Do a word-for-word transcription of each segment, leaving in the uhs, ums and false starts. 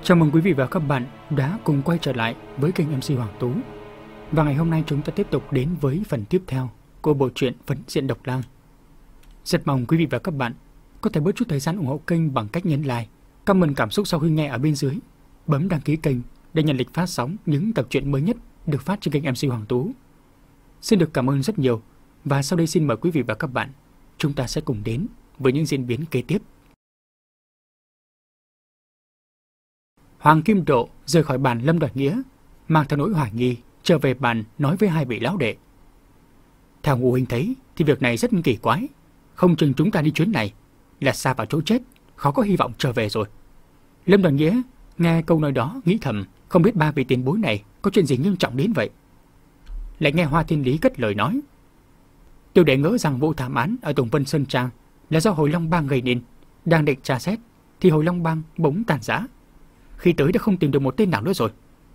Chào mừng quý vị và các bạn đã cùng quay trở lại với kênh em xê Hoàng Tú. Và ngày hôm nay chúng ta tiếp tục đến với phần tiếp theo của bộ truyện Vấn Diện Độc Lang. Rất mong quý vị và các bạn có thể bớt chút thời gian ủng hộ kênh bằng cách nhấn like, comment cảm xúc sau khi nghe ở bên dưới, bấm đăng ký kênh để nhận lịch phát sóng những tập truyện mới nhất được phát trên kênh em xê Hoàng Tú. Xin được cảm ơn rất nhiều, và sau đây xin mời quý vị và các bạn chúng ta sẽ cùng đến với những diễn biến kế tiếp. Hoàng Kim Độ rời khỏi bàn Lâm Đoạt Nghĩa, mang theo nỗi hoài nghi trở về bàn nói với hai vị lão đệ. Theo Ngô huynh thấy thì việc này rất kỳ quái, không chừng chúng ta đi chuyến này là xa vào chỗ chết, khó có hy vọng trở về rồi. Lâm Đoạt Nghĩa nghe câu nói đó nghĩ thầm, không biết ba vị tiền bối này có chuyện gì nghiêm trọng đến vậy. Lại nghe Hoa Thiên Lý cất lời nói: Tiểu đệ ngỡ rằng vụ thảm án ở Tùng Vân Sơn Trang là do Hồi Long Bang gây nên, đang định tra xét thì Hồi Long Bang bỗng tàn rã. Khi tới đã không tìm được một tên nào nữa rồi.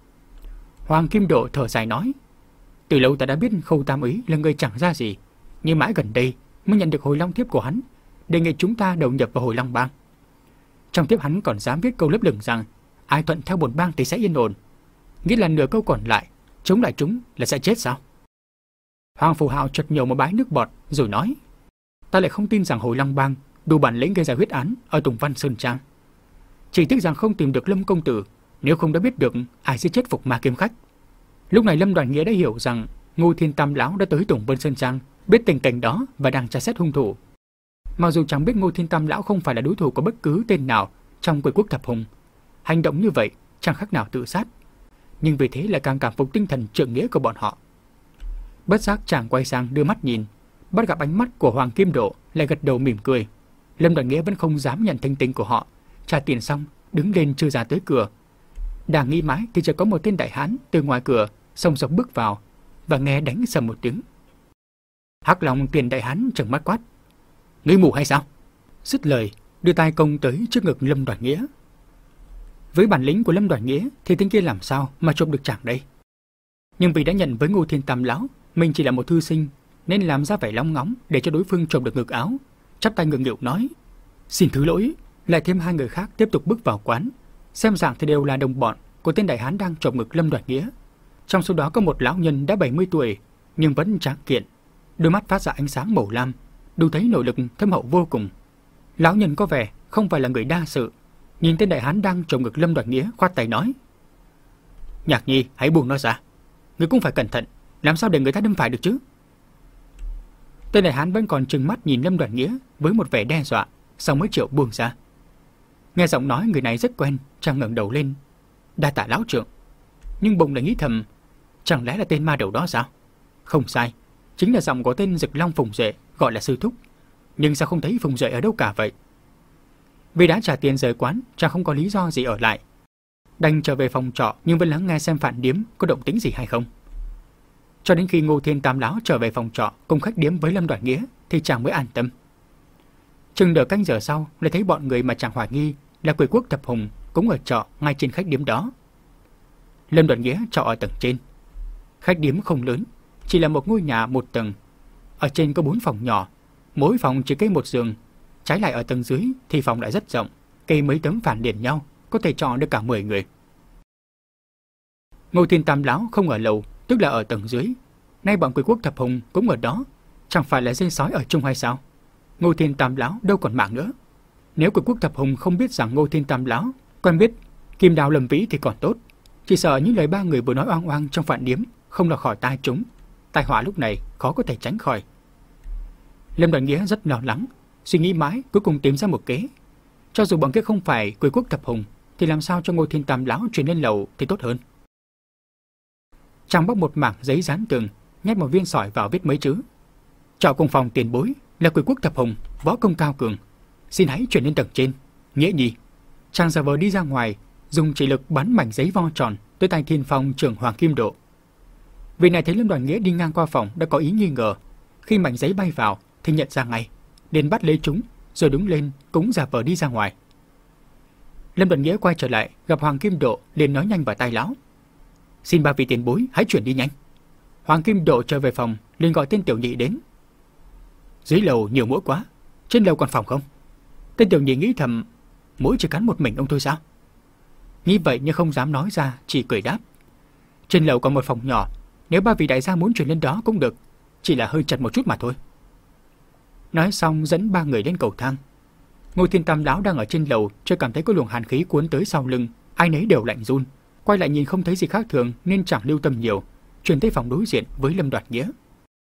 Hoàng Kim Độ thở dài nói: Từ lâu ta đã biết Khâu Tam Úy là người chẳng ra gì, nhưng mãi gần đây mới nhận được hồi long thiếp của hắn, đề nghị chúng ta đầu nhập vào Hồi Long Bang. Trong thiếp hắn còn dám viết câu lấp lửng rằng ai thuận theo bổn bang thì sẽ yên ổn, nghĩa là nửa câu còn lại chống lại chúng là sẽ chết sao? Hoàng Phù Hạo chợt nhổ một bãi nước bọt rồi nói: Ta lại không tin rằng Hồi Long Bang đủ bản lĩnh gây ra huyết án ở Tùng Văn Sơn Trang. Chỉ tiếc rằng không tìm được Lâm công tử, nếu không đã biết được ai sẽ chết phục Ma Kiếm Khách. Lúc này Lâm Đoạt Nghĩa đã hiểu rằng Ngô Thiên Tam lão đã tới Tùng Vân Sơn Trang, biết tình cảnh đó và đang tra xét hung thủ. Mặc dù chẳng biết Ngô Thiên Tam lão không phải là đối thủ của bất cứ tên nào trong Quỷ Quốc Thập Hùng, hành động như vậy chẳng khác nào tự sát, nhưng vì thế lại càng cảm phục tinh thần trượng nghĩa của bọn họ. Bất giác chàng quay sang đưa mắt nhìn, bắt gặp ánh mắt của Hoàng Kim Độ, lại gật đầu mỉm cười. Lâm Đoạt Nghĩa vẫn không dám nhận thanh tình của họ, trả tiền xong đứng lên chưa ra tới cửa. Đang nghĩ mãi thì chợt có một tên đại hán từ ngoài cửa xông xộc bước vào và nghe đánh sầm một tiếng. Hắc Long tiền đại hán trừng mắt quát: Ngươi mù hay sao? Dứt lời đưa tay công tới trước ngực Lâm Đoạt Nghĩa. Với bản lĩnh của Lâm Đoạt Nghĩa thì tên kia làm sao mà trộm được chàng đây? Nhưng vì đã nhận với Ngô Thiên Tam lão mình chỉ là một thư sinh, nên làm ra vẻ long ngóng để cho đối phương trộm được ngực áo, chắp tay ngượng nghịu nói: Xin thứ lỗi. Lại thêm hai người khác tiếp tục bước vào quán, xem dạng thì đều là đồng bọn của tên đại hán đang trộm ngực Lâm Đoạt Nghĩa. Trong số đó có một lão nhân đã bảy mươi tuổi nhưng vẫn tráng kiện, đôi mắt phát ra ánh sáng màu lam, đủ thấy nội lực thâm hậu vô cùng. Lão nhân có vẻ không phải là người đa sự, nhìn tên đại hán đang trộm ngực Lâm Đoạt Nghĩa khoát tay nói: Nhạc Nhi, hãy buông nó ra, người cũng phải cẩn thận, làm sao để người ta đâm phải được chứ? Tên đại hán vẫn còn trừng mắt nhìn Lâm Đoạt Nghĩa với một vẻ đe dọa, sau mới chịu buông ra. Nghe giọng nói người này rất quen, chàng ngẩng đầu lên: Đa tạ lão trượng. Nhưng bụng lại nghĩ thầm, chẳng lẽ là tên ma đầu đó sao? Không sai, chính là giọng của tên Dực Long Phùng Duệ, gọi là sư thúc. Nhưng sao không thấy Phùng Duệ ở đâu cả vậy? Vì đã trả tiền rời quán, chàng không có lý do gì ở lại, đành trở về phòng trọ, nhưng vẫn lắng nghe xem Phạn Điếm có động tĩnh gì hay không. Cho đến khi Ngô Thiên Tam lão trở về phòng trọ cùng khách điếm với Lâm Đoạt Nghĩa thì chàng mới an tâm. Chừng nửa canh giờ sau lại thấy bọn người mà chàng hoài nghi là Quỷ Quốc Thập Hùng cũng ở trọ ngay trên khách điếm đó. Lâm Đoạt Nghĩa trọ ở tầng trên. Khách điếm không lớn, chỉ là một ngôi nhà một tầng. Ở trên có bốn phòng nhỏ, mỗi phòng chỉ kê một giường. Trái lại ở tầng dưới thì phòng lại rất rộng, kê mấy tấm phản liền nhau, có thể trọ được cả mười người. Ngô Thiên Tam lão không ở lầu, tức là ở tầng dưới. Nay bọn Quỷ Quốc Thập Hùng cũng ở đó, chẳng phải là dê sói ở chung hay sao? Ngô Thiên Tam lão đâu còn mạng nữa. Nếu Quỷ Quốc Thập Hùng không biết rằng Ngô Thiên Tam lão quen biết Kim Đao Lâm Vĩ thì còn tốt, chỉ sợ những lời ba người vừa nói oang oang trong Phạn Điếm không lọt khỏi tai chúng, tai họa lúc này khó có thể tránh khỏi. Lâm Đoạt Nghĩa rất lo lắng, suy nghĩ mãi cuối cùng tìm ra một kế. Cho dù bọn kia không phải Quỷ Quốc Thập Hùng thì làm sao cho Ngô Thiên Tam lão chuyển lên lầu thì tốt hơn. Chàng bóc một mảng giấy dán tường, nhét một viên sỏi vào viết mấy chữ: Trọ cùng phòng tiền bối là Quỷ Quốc Thập Hùng, võ công cao cường, xin hãy chuyển lên tầng trên. Nghĩa Nhi. Chàng giả vờ đi ra ngoài, dùng chỉ lực bắn mảnh giấy vo tròn tới tay Thiên Phong trưởng Hoàng Kim Độ. Vì này thấy Lâm Đoạt Nghĩa đi ngang qua phòng đã có ý nghi ngờ, khi mảnh giấy bay vào thì nhận ra ngay, liền bắt lấy chúng rồi đứng lên cũng giả vờ đi ra ngoài. Lâm Đoạt Nghĩa quay trở lại gặp Hoàng Kim Độ, liền nói nhanh vào tai lão: Xin ba vị tiền bối hãy chuyển đi nhanh. Hoàng Kim Độ trở về phòng, liền gọi tên tiểu nhị đến. Dưới lầu nhiều muỗi quá, trên lầu còn phòng không? Tên tiểu nhị nghĩ thầm, muỗi chỉ cắn một mình ông thôi sao? Nghĩ vậy nhưng không dám nói ra, chỉ cười đáp. Trên lầu có một phòng nhỏ, nếu ba vị đại gia muốn chuyển lên đó cũng được, chỉ là hơi chật một chút mà thôi. Nói xong dẫn ba người lên cầu thang. Ngô Thiên Tam lão đang ở trên lầu, chưa cảm thấy có luồng hàn khí cuốn tới sau lưng, ai nấy đều lạnh run, quay lại nhìn không thấy gì khác thường nên chẳng lưu tâm nhiều, chuyển tới phòng đối diện với Lâm Đoạt Nghĩa.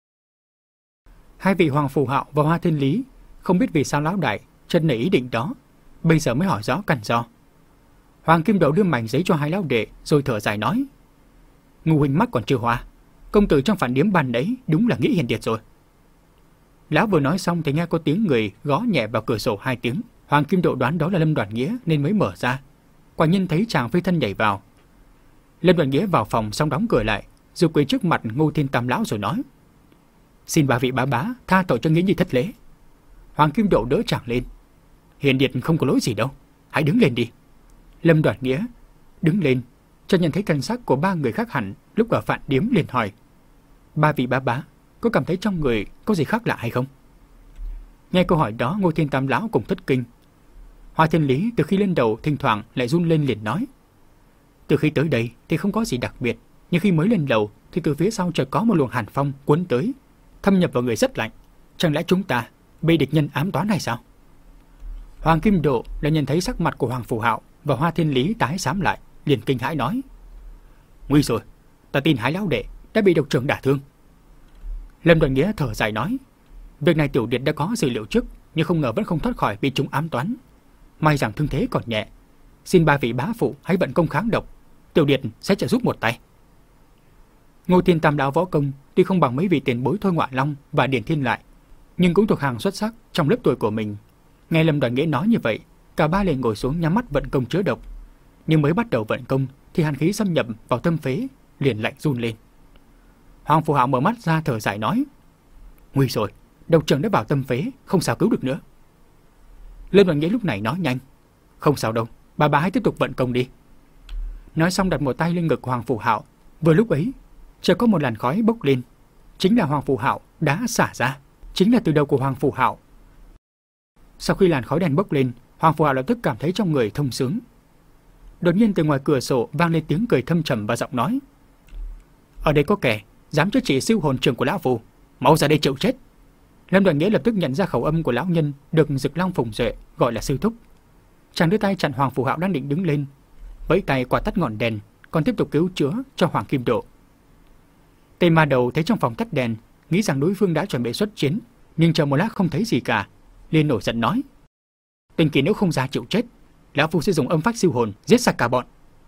Hai vị Hoàng Phù Hạo và Hoa Thiên Lý không biết vì sao lão đại chân nảy ý định đó, bây giờ mới hỏi rõ căn do. Hoàng Kim Đậu đưa mảnh giấy cho hai lão đệ rồi thở dài nói: Ngô huynh mắt còn chưa hoa, công tử trong phản điếm ban đấy đúng là nghĩ hiền điệt rồi. Lão vừa nói xong thì nghe có tiếng người gõ nhẹ vào cửa sổ hai tiếng. Hoàng Kim Độ đoán đó là Lâm Đoạt Nghĩa nên mới mở ra. Quả nhiên thấy chàng phi thân nhảy vào. Lâm Đoạt Nghĩa vào phòng xong đóng cửa lại, rồi quỳ trước mặt Ngô Thiên Tam lão rồi nói: Xin ba vị bá bá tha tội cho Nghĩa nhi thất lễ. Hoàng Kim Độ đỡ chàng lên: Hiền điệt không có lỗi gì đâu, hãy đứng lên đi. Lâm Đoạt Nghĩa đứng lên, cho nhận thấy thần sắc của ba người khác hẳn lúc ở phạn điếm, liền hỏi: Ba vị bá bá có cảm thấy trong người có gì khác lạ hay không? Nghe câu hỏi đó, Ngô Thiên Tam lão cũng thất kinh. Hoa Thiên Lý từ khi lên đầu thỉnh thoảng lại run lên, liền nói: Từ khi tới đây thì không có gì đặc biệt, nhưng khi mới lên lầu thì từ phía sau chợt có một luồng hàn phong cuốn tới, thâm nhập vào người rất lạnh. Chẳng lẽ chúng ta bị địch nhân ám toán hay sao? Hoàng Kim Độ lại nhìn thấy sắc mặt của Hoàng Phù Hạo và Hoa Thiên Lý tái xám lại, liền kinh hãi nói: Nguy rồi, ta tin hai lão đệ đã bị độc trưởng đả thương. Lâm Đoạt Nghĩa thở dài nói: Việc này tiểu điệt đã có dự liệu trước, nhưng không ngờ vẫn không thoát khỏi bị chúng ám toán. May rằng thương thế còn nhẹ, xin ba vị bá phụ hãy vận công kháng độc, tiểu điệt sẽ trợ giúp một tay. Ngô Thiên Tam lão võ công tuy không bằng mấy vị tiền bối Thôi Ngọa Long và Điển Thiên Lại, nhưng cũng thuộc hàng xuất sắc trong lớp tuổi của mình. Nghe Lâm Đoạt Nghĩa nói như vậy, cả ba liền ngồi xuống nhắm mắt vận công chữa độc. Nhưng mới bắt đầu vận công thì hàn khí xâm nhập vào tâm phế, liền lạnh run lên. Hoàng Phù Hạo mở mắt ra thở dài nói: Nguy rồi, độc trưởng đã vào tâm phế, không sao cứu được nữa. Lâm Đoạt Nghĩa lúc này nói nhanh: Không sao đâu, bà bà hãy tiếp tục vận công đi. Nói xong đặt một tay lên ngực Hoàng Phù Hạo. Vừa lúc ấy, chợt có một làn khói bốc lên, chính là Hoàng Phù Hạo đã xả ra, chính là từ đầu của Hoàng Phù Hạo. Sau khi làn khói đen bốc lên, Hoàng Phù Hạo lập tức cảm thấy trong người thông sướng. Đột nhiên từ ngoài cửa sổ vang lên tiếng cười thâm trầm và giọng nói: Ở đây có kẻ dám chữa trị siêu hồn trưởng của lão Phù, mau ra đây chịu chết. Lâm Đoạt Nghĩa lập tức nhận ra khẩu âm của lão nhân được Dực Long Phùng Duệ gọi là sư thúc. Chàng đưa tay chặn Hoàng Phù Hạo đang định đứng lên, vẫy tay quạt tắt ngọn đèn, còn tiếp tục cứu chữa cho Hoàng Kim Độ. Tây Ma Đầu thấy trong phòng tắt đèn, nghĩ rằng đối phương đã chuẩn bị xuất chiến, nhưng chờ một lát không thấy gì cả, liền nổi giận nói: Tình kỳ nếu không ra chịu chết, lão Phu sẽ dùng âm phách siêu hồn giết sạch cả bọn.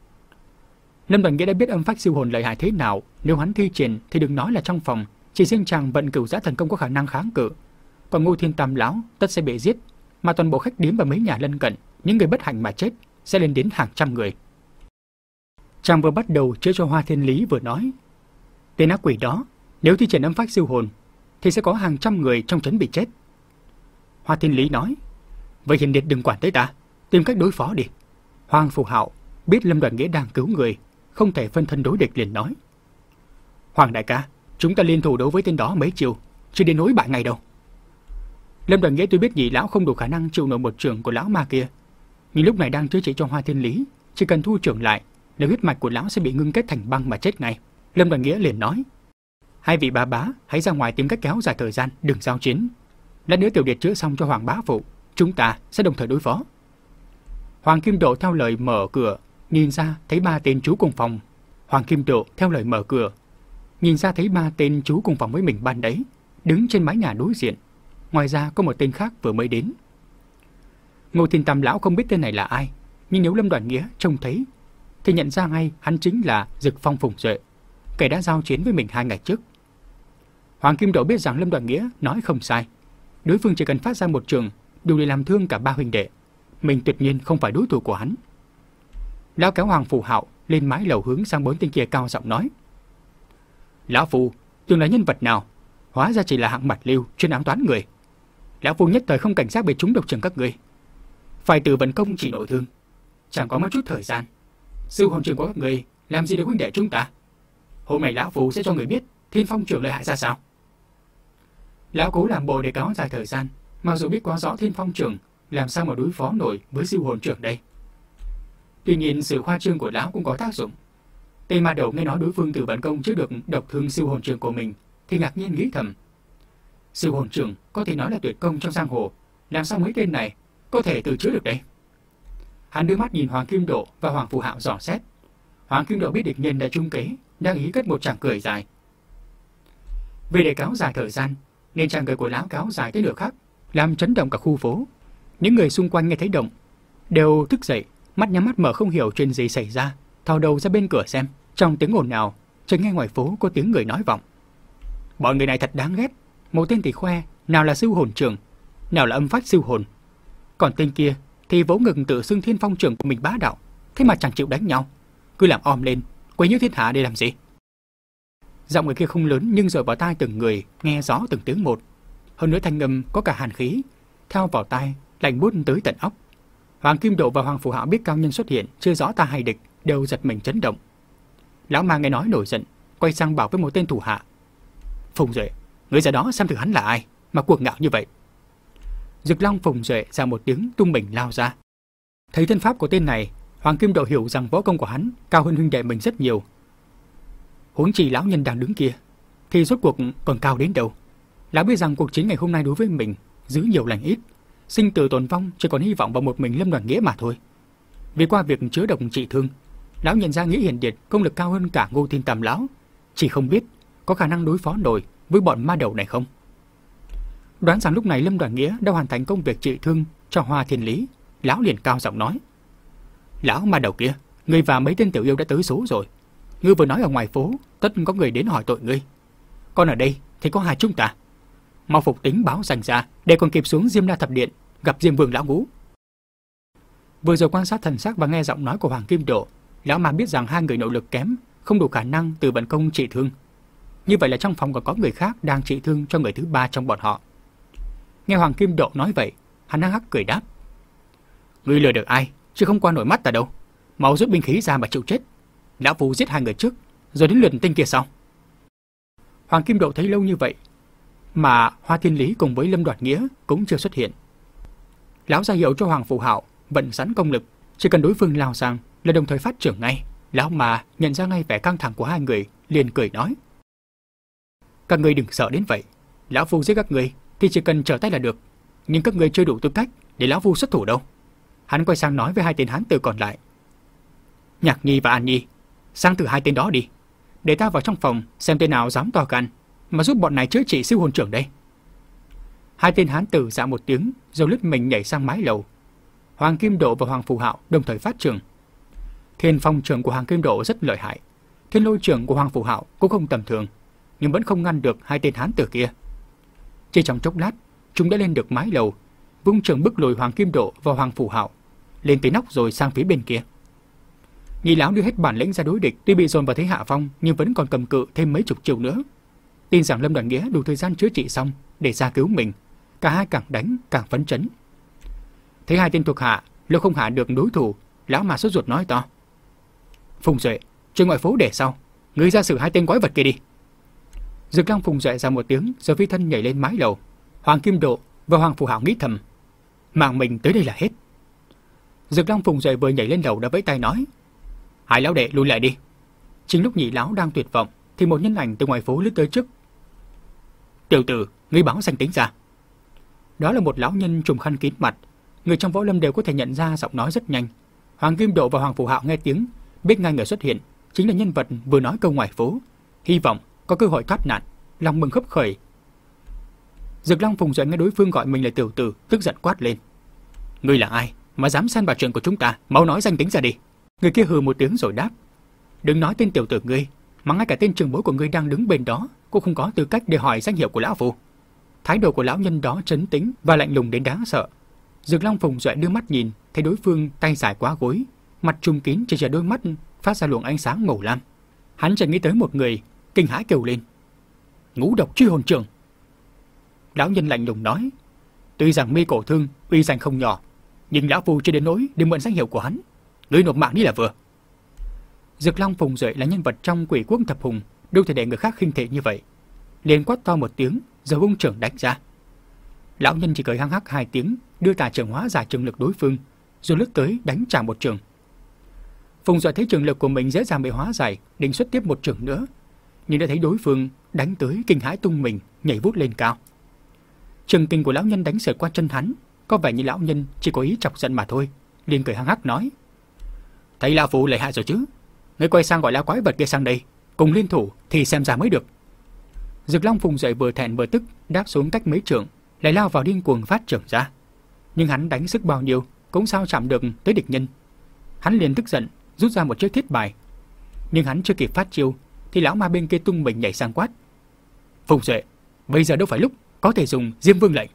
Lâm Đoạt Nghĩa đã biết âm phách siêu hồn lợi hại thế nào, nếu hắn thi triển thì đừng nói là trong phòng, chỉ riêng chàng vận cửu giã thần công có khả năng kháng cự. Còn Ngô Thiên Tam lão tất sẽ bị giết, mà toàn bộ khách điếm và mấy nhà lân cận, những người bất hạnh mà chết sẽ lên đến hàng trăm người. Chàng vừa bắt đầu chữa cho Hoa Thiên Lý vừa nói: Tên ác quỷ đó nếu thi triển âm phách siêu hồn thì sẽ có hàng trăm người trong trấn bị chết. Hoa Thiên Lý nói: Vậy hiền điệt đừng quản tới ta, tìm cách đối phó đi. Hoàng Phù Hạo biết Lâm Đoạt Nghĩa đang cứu người, không thể phân thân đối địch, liền nói: Hoàng đại ca, chúng ta liên thủ đối với tên đó mấy chiều, chưa đến nỗi bại ngay đâu. Lâm Đoạt Nghĩa tuy biết nhị lão không đủ khả năng chịu nổi một trường của lão ma kia, nhưng lúc này đang chữa trị cho Hoa Thiên Lý, chỉ cần thu trưởng lại là huyết mạch của lão sẽ bị ngưng kết thành băng mà chết ngay. Lâm Đoạt Nghĩa liền nói: Hai vị bá bá hãy ra ngoài tìm cách kéo dài thời gian, đừng giao chiến. Lát nữa tiểu điệt chữa xong cho Hoàng bá phụ, chúng ta sẽ đồng thời đối phó. Hoàng Kim Độ theo lời mở cửa, nhìn ra thấy ba tên chú cùng phòng. Hoàng Kim Độ theo lời mở cửa, nhìn ra thấy ba tên chú cùng phòng với mình ban đấy, đứng trên mái nhà đối diện. Ngoài ra có một tên khác vừa mới đến. Ngô Thiên Tam lão không biết tên này là ai, nhưng nếu Lâm Đoạt Nghĩa trông thấy thì nhận ra ngay hắn chính là Dực Phong Phùng Duệ, kẻ đã giao chiến với mình hai ngày trước. Hoàng Kim Độ biết rằng Lâm Đoạt Nghĩa nói không sai, đối phương chỉ cần phát ra một trường đủ để làm thương cả ba huynh đệ, mình tuyệt nhiên không phải đối thủ của hắn. Lão kéo Hoàng Phù Hạo lên mái lầu hướng sang bốn tên kia cao giọng nói: Lão Phu tưởng là nhân vật nào, hóa ra chỉ là hạng mặt lưu chuyên ám toán người. Lão Phu nhất thời không cảnh giác bị trúng độc trưởng các người, phải tự vận công chỉ nội thương, chẳng có một chút thời gian. Sư hồn trưởng của các người làm gì được huynh đệ chúng ta? Hôm nay lão Phu sẽ cho người biết Thiên Phong trưởng lợi hại ra sao. Lão cố làm bộ để kéo dài thời gian, mặc dù biết quá rõ Thiên Phong trưởng làm sao mà đối phó nổi với siêu hồn trưởng đây. Tuy nhiên sự khoa trương của lão cũng có tác dụng. Tên ma đầu nghe nói đối phương từ vận công chữa được độc thương siêu hồn trưởng của mình thì ngạc nhiên nghĩ thầm. Siêu hồn trưởng có thể nói là tuyệt công trong giang hồ, làm sao mấy tên này có thể tự chữa được đây? Hắn đưa mắt nhìn Hoàng Kim Độ và Hoàng Phù Hạo dò xét. Hoàng Kim Độ biết địch nhân đã trung kế, đang ý cất một tràng cười dài. Vì để kéo dài thời gian, nên tràng cười của lão kéo dài tới nửa khắc, làm chấn động cả khu phố. Những người xung quanh nghe thấy động đều thức dậy, mắt nhắm mắt mở không hiểu chuyện gì xảy ra, thò đầu ra bên cửa xem. Trong tiếng ồn ào, chợt nghe ngoài phố có tiếng người nói vọng. Bọn người này thật đáng ghét. Một tên thì khoe nào là siêu hồn trưởng, nào là âm phách siêu hồn, còn tên kia thì vỗ ngực tự xưng thiên phong trưởng của mình bá đạo, thế mà chẳng chịu đánh nhau, cứ làm om lên, quấy nhiễu thiên hạ để làm gì? Giọng người kia không lớn nhưng dội vào tai từng người, nghe rõ từng tiếng một. Hơn nữa thanh âm có cả hàn khí, theo vào tai lạnh buốt tới tận óc. Hoàng Kim Độ và Hoàng Phù Hạo biết cao nhân xuất hiện, chưa rõ ta hay địch, đều giật mình chấn động. Lão ma nghe nói nổi giận, quay sang bảo với một tên thủ hạ: Phùng Duệ, người ra đó xem thử hắn là ai mà cuồng ngạo như vậy. Dực Long Phùng Duệ ra một tiếng tung mình lao ra. Thấy thân pháp của tên này, Hoàng Kim Độ hiểu rằng võ công của hắn cao hơn huynh đệ mình rất nhiều. Huống chi lão nhân đang đứng kia thì rốt cuộc còn cao đến đâu. Lão biết rằng cuộc chiến ngày hôm nay đối với mình giữ nhiều lành ít, sinh tử tồn vong chỉ còn hy vọng vào một mình Lâm Đoàn Nghĩa mà thôi. Vì qua việc chữa độc trị thương, lão nhận ra Nghĩa Hiển Điệt công lực cao hơn cả Ngô Thiên Tam lão, chỉ không biết có khả năng đối phó nổi với bọn ma đầu này không. Đoán rằng lúc này Lâm Đoàn Nghĩa đã hoàn thành công việc trị thương cho Hoa Thiên Lý, lão liền cao giọng nói: Lão ma đầu kia, ngươi và mấy tên tiểu yêu đã tới số rồi. Ngươi vừa nói ở ngoài phố tất có người đến hỏi tội ngươi, còn ở đây thì có hai chúng ta. Mau phục tính báo danh ra để còn kịp xuống Diêm La Thập Điện gặp Diêm Vương lão ngũ. Vừa rồi quan sát thần sắc và nghe giọng nói của Hoàng Kim Độ, lão ma biết rằng hai người nội lực kém, không đủ khả năng từ vận công trị thương. Như vậy là trong phòng còn có người khác đang trị thương cho người thứ ba trong bọn họ. Nghe Hoàng Kim Độ nói vậy, hắn hắc hắc cười đáp: Ngươi lừa được ai, chứ không qua nổi mắt ta đâu. Mau rút binh khí ra mà chịu chết. Lão Phu giết hai người trước, rồi đến lượt tên kia sau. Hoàng Kim Độ thấy lâu như vậy mà Hoa Thiên Lý cùng với Lâm Đoạt Nghĩa cũng chưa xuất hiện. Lão ra hiệu cho Hoàng Phù Hạo vận sẵn công lực, chỉ cần đối phương lao sang là đồng thời phát trưởng ngay. Lão mà nhận ra ngay vẻ căng thẳng của hai người, liền cười nói: Các ngươi đừng sợ đến vậy. Lão Phu giết các ngươi thì chỉ cần trở tay là được, nhưng các ngươi chưa đủ tư cách để lão Phu xuất thủ đâu. Hắn quay sang nói với hai tên hán tử còn lại: Nhạc Nhi và An Nhi, sang thử hai tên đó đi, để ta vào trong phòng xem tên nào dám to gan mà giúp bọn này chữa trị siêu hồn trưởng đây. Hai tên hán tử dạ một tiếng rồi lướt mình nhảy sang mái lầu. Hoàng Kim Độ và Hoàng Phù Hạo đồng thời phát trưởng. Thiên phong trưởng của Hoàng Kim Độ rất lợi hại, thiên lôi trưởng của Hoàng Phù Hạo cũng không tầm thường, nhưng vẫn không ngăn được hai tên hán tử kia. Chỉ trong chốc lát, chúng đã lên được mái lầu, vung trưởng bức lùi Hoàng Kim Độ và Hoàng Phù Hạo lên tới nóc rồi sang phía bên kia. Nhị lão đưa hết bản lĩnh ra đối địch, tuy bị dồn vào thế hạ phong nhưng vẫn còn cầm cự thêm mấy chục chiêu nữa. Tin rằng Lâm Đoàn Nghĩa đủ thời gian chữa trị xong để ra cứu mình, cả hai càng đánh càng phấn chấn. Thấy hai tên thuộc hạ lâu không hạ được đối thủ, lão mà sốt ruột nói to: Phùng Duệ, chuyện ngoại phố để sau, ngươi ra xử hai tên quái vật kia đi. Dực Long Phùng Duệ ra một tiếng rồi phi thân nhảy lên mái lầu. Hoàng Kim Độ và Hoàng Phù Hạo nghĩ thầm: mạng mình tới đây là hết. Dực Long Phùng Duệ vừa nhảy lên lầu đã vẫy tay nói: Hai lão đệ lùi lại đi. Chính lúc nhị lão đang tuyệt vọng thì một nhân ảnh từ ngoài phố lướt tới trước. Tiểu tử, ngươi báo danh tính ra. Đó là một lão nhân trùm khăn kín mặt, người trong võ lâm đều có thể nhận ra giọng nói rất nhanh. Hoàng Kim Độ và Hoàng Phù Hạo nghe tiếng biết ngay người xuất hiện chính là nhân vật vừa nói câu ngoài phố, hy vọng có cơ hội thoát nạn, lòng mừng khấp khởi. Dực Long Phùng Duệ nghe đối phương gọi mình là tiểu tử, tức giận quát lên: Ngươi là ai mà dám xen vào chuyện của chúng ta, mau nói danh tính ra đi. Người kia hừ một tiếng rồi đáp: Đừng nói tên tiểu tử ngươi, mà ngay cả tên trường bối của ngươi đang đứng bên đó cũng không có tư cách để hỏi danh hiệu của lão Phu. Thái độ của lão nhân đó trấn tĩnh và lạnh lùng đến đáng sợ. Dực Long Phùng Duệ đưa mắt nhìn, thấy đối phương tay dài quá gối, mặt trùm kín chỉ là đôi mắt phát ra luồng ánh sáng màu lam. Hắn chợt nghĩ tới một người, kinh hãi kêu lên: Ngũ độc truy hồn trưởng. Lão nhân lạnh lùng nói: Tuy rằng mi cổ thương uy danh không nhỏ, nhưng lão Phu chưa đến nỗi để mượn danh hiệu của hắn. Ngươi nộp mạng đi là vừa. Dực Long Phùng Duệ là nhân vật trong Quỷ Quốc thập hùng, đâu thể để người khác khinh thị như vậy. Liền quát to một tiếng rồi vung trưởng đánh ra. Lão nhân chỉ cười hăng hắc hai tiếng, đưa tà trưởng hóa giải trường lực đối phương, rồi lướt tới đánh trả một trường. Phùng Duệ thấy trường lực của mình dễ dàng bị hóa giải, định xuất tiếp một trường nữa, nhưng đã thấy đối phương đánh tới, kinh hãi tung mình, nhảy vút lên cao. Trường kình của lão nhân đánh sượt qua chân hắn, có vẻ như lão nhân chỉ có ý chọc giận mà thôi, liền cười hăng hắc nói: "Thấy lão phu lợi hại rồi chứ? Ngươi quay sang gọi lão quái vật kia sang đây, cùng liên thủ thì xem ra mới được." Dực Long Phùng Duệ vừa thẹn vừa tức, đáp xuống cách mấy trượng, lại lao vào điên cuồng phát trưởng ra. Nhưng hắn đánh sức bao nhiêu cũng sao chạm được tới địch nhân. Hắn liền tức giận, rút ra một chiếc thiết bài. Nhưng hắn chưa kịp phát chiêu thì lão ma bên kia tung mình nhảy sang quát: "Phùng Duệ, bây giờ đâu phải lúc có thể dùng Diêm Vương lệnh."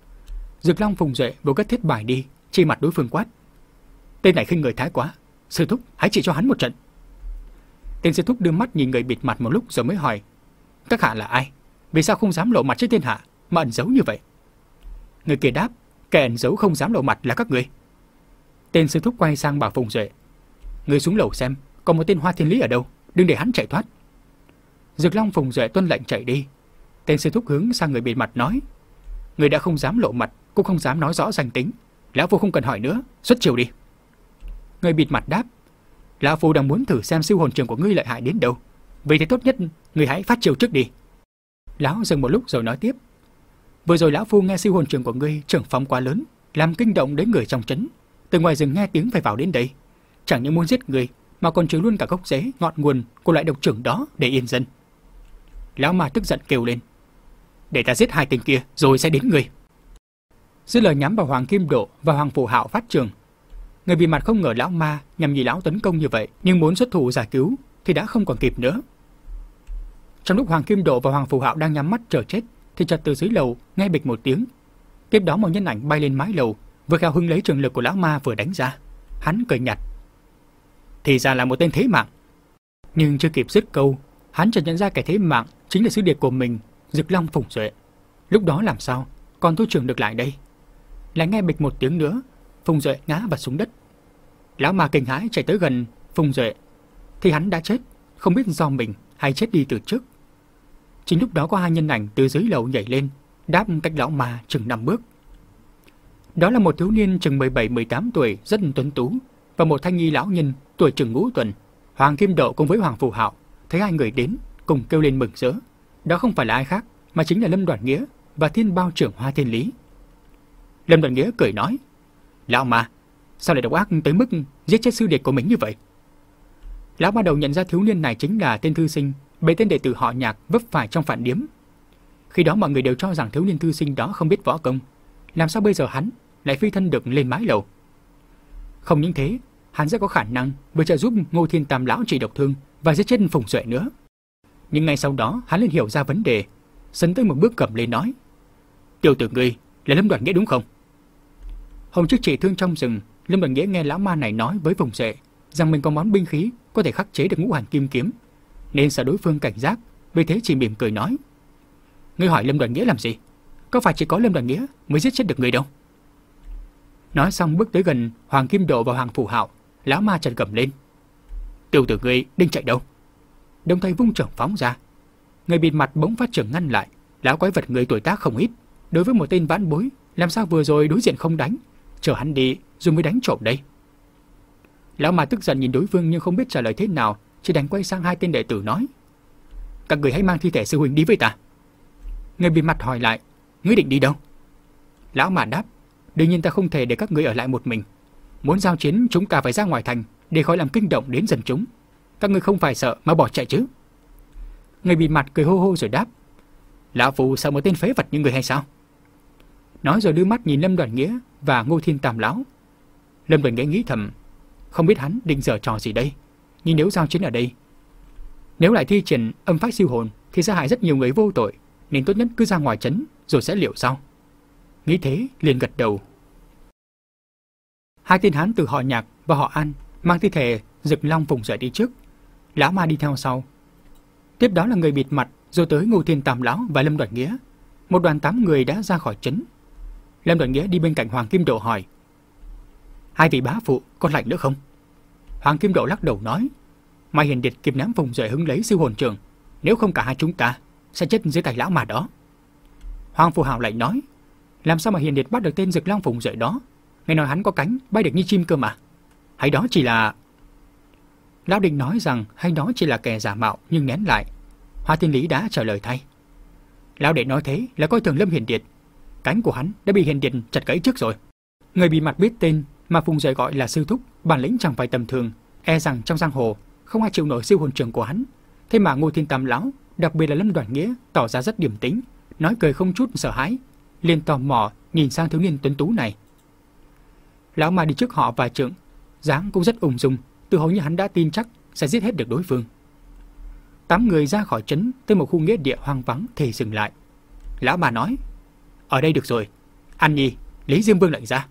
Dực Long Phùng Duệ vội cất thiết bài đi, chỉ mặt đối phương quát: "Tên này khinh người thái quá, sư thúc hãy chỉ cho hắn một trận." Tên sư thúc đưa mắt nhìn người bịt mặt một lúc rồi mới hỏi: "Các hạ là ai? Vì sao không dám lộ mặt trước thiên hạ mà ẩn giấu như vậy?" Người kia đáp: "Kẻ ẩn giấu không dám lộ mặt là các ngươi." Tên sư thúc quay sang bảo Phùng Duệ: "Ngươi xuống lầu xem, còn một tên Hoa Thiên Lý ở đâu, đừng để hắn chạy thoát." Dực Long Phùng Duệ tuân lệnh chạy đi. Tên sư thúc hướng sang người bịt mặt nói: "Ngươi đã không dám lộ mặt, cũng không dám nói rõ danh tính, lão phu không cần hỏi nữa, xuất chiêu đi." Người bịt mặt đáp: "Lão phu đang muốn thử xem siêu hồn trường của ngươi lợi hại đến đâu, vì thế tốt nhất ngươi hãy phát chiêu trước đi." Lão dừng một lúc rồi nói tiếp: "Vừa rồi lão phu nghe siêu hồn trường của ngươi trưởng phong quá lớn, làm kinh động đến người trong trấn, từ ngoài rừng nghe tiếng phải vào đến đây, chẳng những muốn giết người mà còn trừ luôn cả gốc rễ ngọn nguồn của loại độc trưởng đó để yên dân." Lão ma tức giận kêu lên: "Để ta giết hai tên kia rồi sẽ đến ngươi." Dứt lời nhắm vào Hoàng Kim Độ và Hoàng Phù Hạo phát trường. Người bị mặt không ngờ lão ma nhằm nhìn lão tấn công như vậy, nhưng muốn xuất thủ giải cứu thì đã không còn kịp nữa. Trong lúc Hoàng Kim Độ và Hoàng Phù Hạo đang nhắm mắt chờ chết, thì chợt từ dưới lầu nghe bịch một tiếng. Tiếp đó một nhân ảnh bay lên mái lầu, vừa khéo hứng lấy trường lực của lão ma vừa đánh ra. Hắn cười nhạt: "Thì ra là một tên thế mạng." Nhưng chưa kịp dứt câu, hắn chợt nhận ra kẻ thế mạng chính là sư điệt của mình, Dực Long Phùng Duệ. Lúc đó làm sao còn thu trưởng được lại đây? Lại nghe bịch một tiếng nữa, Phùng Duệ ngã vật xuống đất. Lão ma kinh hãi chạy tới gần Phùng Duệ, thì hắn đã chết, không biết do mình hay chết đi từ trước. Chính lúc đó có hai nhân ảnh từ dưới lầu nhảy lên, đáp cách lão ma chừng năm bước. Đó là một thiếu niên chừng mười bảy mười tám tuổi rất tuấn tú, và một thanh nghi lão nhân tuổi chừng ngũ tuần. Hoàng Kim Độ cùng với Hoàng Phù Hạo thấy hai người đến cùng kêu lên mừng rỡ. Đó không phải là ai khác mà chính là Lâm Đoản Nghĩa và Thiên Bao trưởng Hoa Thiên Lý. Lâm Đoản Nghĩa cười nói: "Lão ma, sao lại độc ác tới mức giết chết sư điệt của mình như vậy?" Lão ban đầu nhận ra thiếu niên này chính là tên thư sinh bề tên đệ tử họ Nhạc vấp phải trong phản điếm. Khi đó mọi người đều cho rằng thiếu niên thư sinh đó không biết võ công, làm sao bây giờ hắn lại phi thân được lên mái lầu? Không những thế, hắn sẽ có khả năng vừa trợ giúp Ngô Thiên Tam lão trị độc thương và giết chết Phùng Duệ nữa. Nhưng ngay sau đó hắn liền hiểu ra vấn đề, sấn tới một bước cầm lên nói: "Tiểu tử ngươi là Lâm Đoản Nghĩa đúng không?" Hôm trước trị thương trong rừng, Lâm Đoản Nghĩa nghe lão ma này nói với Phùng Duệ rằng mình có món binh khí có thể khắc chế được ngũ hành kim kiếm, nên sợ đối phương cảnh giác, vì thế chỉ mỉm cười nói: "Ngươi hỏi Lâm Đoản Nghĩa làm gì? Có phải chỉ có Lâm Đoản Nghĩa mới giết chết được người đâu?" Nói xong bước tới gần Hoàng Kim Độ và Hoàng Phù Hạo, lão ma chợt gầm lên: "Tiểu tử ngươi định chạy đâu?" Đồng thời vung chưởng phóng ra. Người bịt mặt bỗng phát chưởng ngăn lại. Lão quái vật người tuổi tác không ít, đối với một tên vãn bối, làm sao vừa rồi đối diện không đánh, chờ hắn đi rồi mới đánh trộm đây? Lão ma tức giận nhìn đối phương nhưng không biết trả lời thế nào, chỉ đành quay sang hai tên đệ tử nói: "Các người hãy mang thi thể sư huynh đi với ta." Người bịt mặt hỏi lại: "Ngươi định đi đâu?" Lão ma đáp: "Đương nhiên ta không thể để các ngươi ở lại một mình. Muốn giao chiến chúng ta phải ra ngoài thành để khỏi làm kinh động đến dân chúng. Các ngươi không phải sợ mà bỏ chạy chứ?" Người bịt mặt cười hô hô rồi đáp: "Lão phu sợ một tên phế vật như người hay sao?" Nói rồi đưa mắt nhìn Lâm Đoản Nghĩa và Ngô Thiên Tam lão. Lâm Đoản Nghĩa nghĩ thầm, không biết hắn định giở trò gì đây, nhưng nếu giao chiến ở đây, nếu lại thi triển âm phách siêu hồn thì sẽ hại rất nhiều người vô tội, nên tốt nhất cứ ra ngoài trấn rồi sẽ liệu sau. Nghĩ thế liền gật đầu. Hai tên hán từ họ Nhạc và họ An mang thi thể Dực Long Phùng Duệ đi trước, lão ma đi theo sau. Tiếp đó là người bịt mặt, rồi tới Ngô Thiên Tam lão và Lâm Đoản Nghĩa. Một đoàn tám người đã ra khỏi trấn. Lâm Đoản Nghĩa đi bên cạnh Hoàng Kim Độ hỏi: "Hai vị bá phụ còn lạnh nữa không?" Hoàng Kim Độ lắc đầu nói: "Mai Hiền Điệt kịp ném Phùng Duệ hứng lấy siêu hồn trường, nếu không cả hai chúng ta sẽ chết dưới tay lão mà đó." Hoàng Phù Hạo lại nói: "Làm sao mà Hiền Điệt bắt được tên Dực Long Phùng Duệ đó? Nghe nói hắn có cánh bay được như chim cơ mà. Hay đó chỉ là..." Lão định nói rằng hay đó chỉ là kẻ giả mạo nhưng nén lại. Hoa Thiên Lý đã trả lời thay. Lão đệ nói thế là coi thường Lâm Hiền Điệt. Cánh của hắn đã bị Hiền Điệt chặt gãy trước rồi. Người bị mặt biết tên mà Phùng Duệ gọi là sư thúc, bản lĩnh chẳng phải tầm thường, e rằng trong giang hồ không ai chịu nổi siêu hồn trưởng của hắn. Thế mà Ngô Thiên Tam lão, đặc biệt là Lâm Đoản Nghĩa, tỏ ra rất điềm tĩnh, nói cười không chút sợ hãi, liền tò mò nhìn sang thiếu niên tuấn tú này. Lão ma đi trước họ vài trượng, dáng cũng rất ung dung, tự hồ như hắn đã tin chắc sẽ giết hết được đối phương. Tám người ra khỏi trấn tới một khu nghĩa địa hoang vắng thì dừng lại. Lão ma nói: "Ở đây được rồi, An Nhi, lấy Diêm Vương lệnh ra."